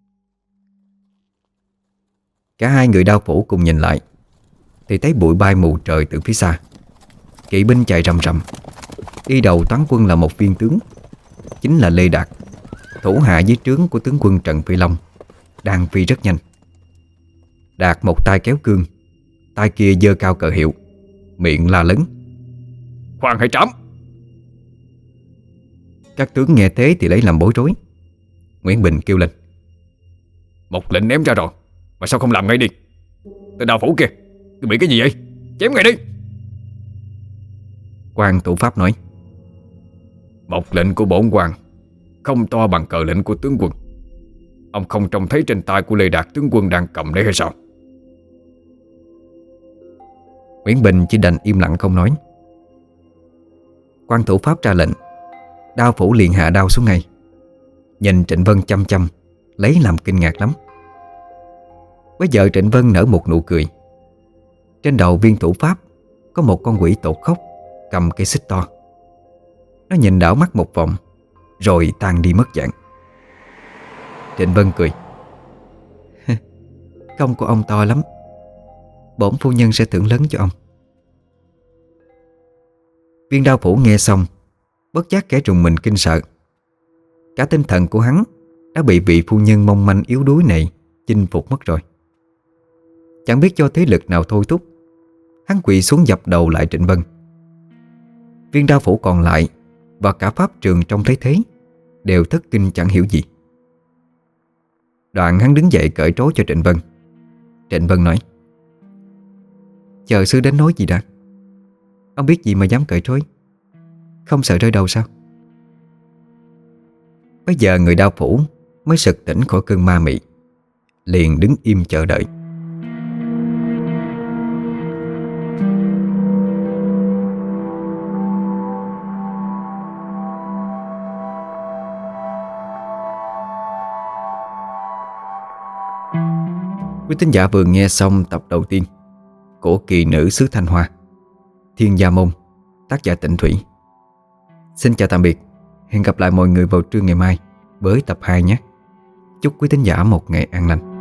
Cả hai người đao phủ cùng nhìn lại, thì thấy bụi bay mù trời từ phía xa. Kỵ binh chạy rầm rầm. Đi đầu toán quân là một viên tướng, chính là Lê Đạt, thủ hạ dưới trướng của tướng quân Trần Phi Long, đang phi rất nhanh. Đạt một tay kéo cương, tay kia giơ cao cờ hiệu, miệng la lớn:
Khoan hãy trẫm!
Các tướng nghe thế thì lấy làm bối rối. Nguyễn Bình kêu lên:
Một lệnh ném ra rồi mà sao không làm ngay đi? Tên đao phủ kìa, cứ bị cái gì vậy? Chém ngay đi!
Quan thủ pháp nói:
Một lệnh của bổn quan không to bằng cờ lệnh của tướng quân. Ông không trông thấy trên tay của Lê Đạt tướng quân đang cầm đấy hay sao?
Nguyễn Bình chỉ đành im lặng không nói. Quan thủ pháp ra lệnh, đao phủ liền hạ đao xuống ngay. Nhìn Trịnh Vân chăm chăm, lấy làm kinh ngạc lắm. Bây giờ Trịnh Vân nở một nụ cười. Trên đầu viên thủ pháp có một con quỷ tột khóc cầm cây xích to. Nó nhìn đảo mắt một vòng, rồi tan đi mất dạng. Trịnh Vân cười: Công của ông to lắm, bổn phu nhân sẽ thưởng lớn cho ông. Viên đao phủ nghe xong, bất giác kẻ trùng mình kinh sợ. Cả tinh thần của hắn đã bị vị phu nhân mong manh yếu đuối này chinh phục mất rồi. Chẳng biết cho thế lực nào thôi thúc, hắn quỳ xuống dập đầu lại Trịnh Vân. Viên đao phủ còn lại và cả pháp trường trông thấy thế đều thất kinh chẳng hiểu gì. Đoạn hắn đứng dậy cởi trói cho Trịnh Vân. Trịnh Vân nói: Chờ sư đến nói gì đã? Ông biết gì mà dám cởi trói? Không sợ rơi đầu sao? Bây giờ người đao phủ mới sực tỉnh khỏi cơn ma mị, liền đứng im chờ đợi. Quý thính giả vừa nghe xong tập đầu tiên của Kỳ Nữ xứ Thanh Hoa, Thiên Gia Môn, tác giả Tịnh Thủy. Xin chào tạm biệt. Hẹn gặp lại mọi người vào trưa ngày mai với tập 2 nhé. Chúc quý thính giả một ngày an lành.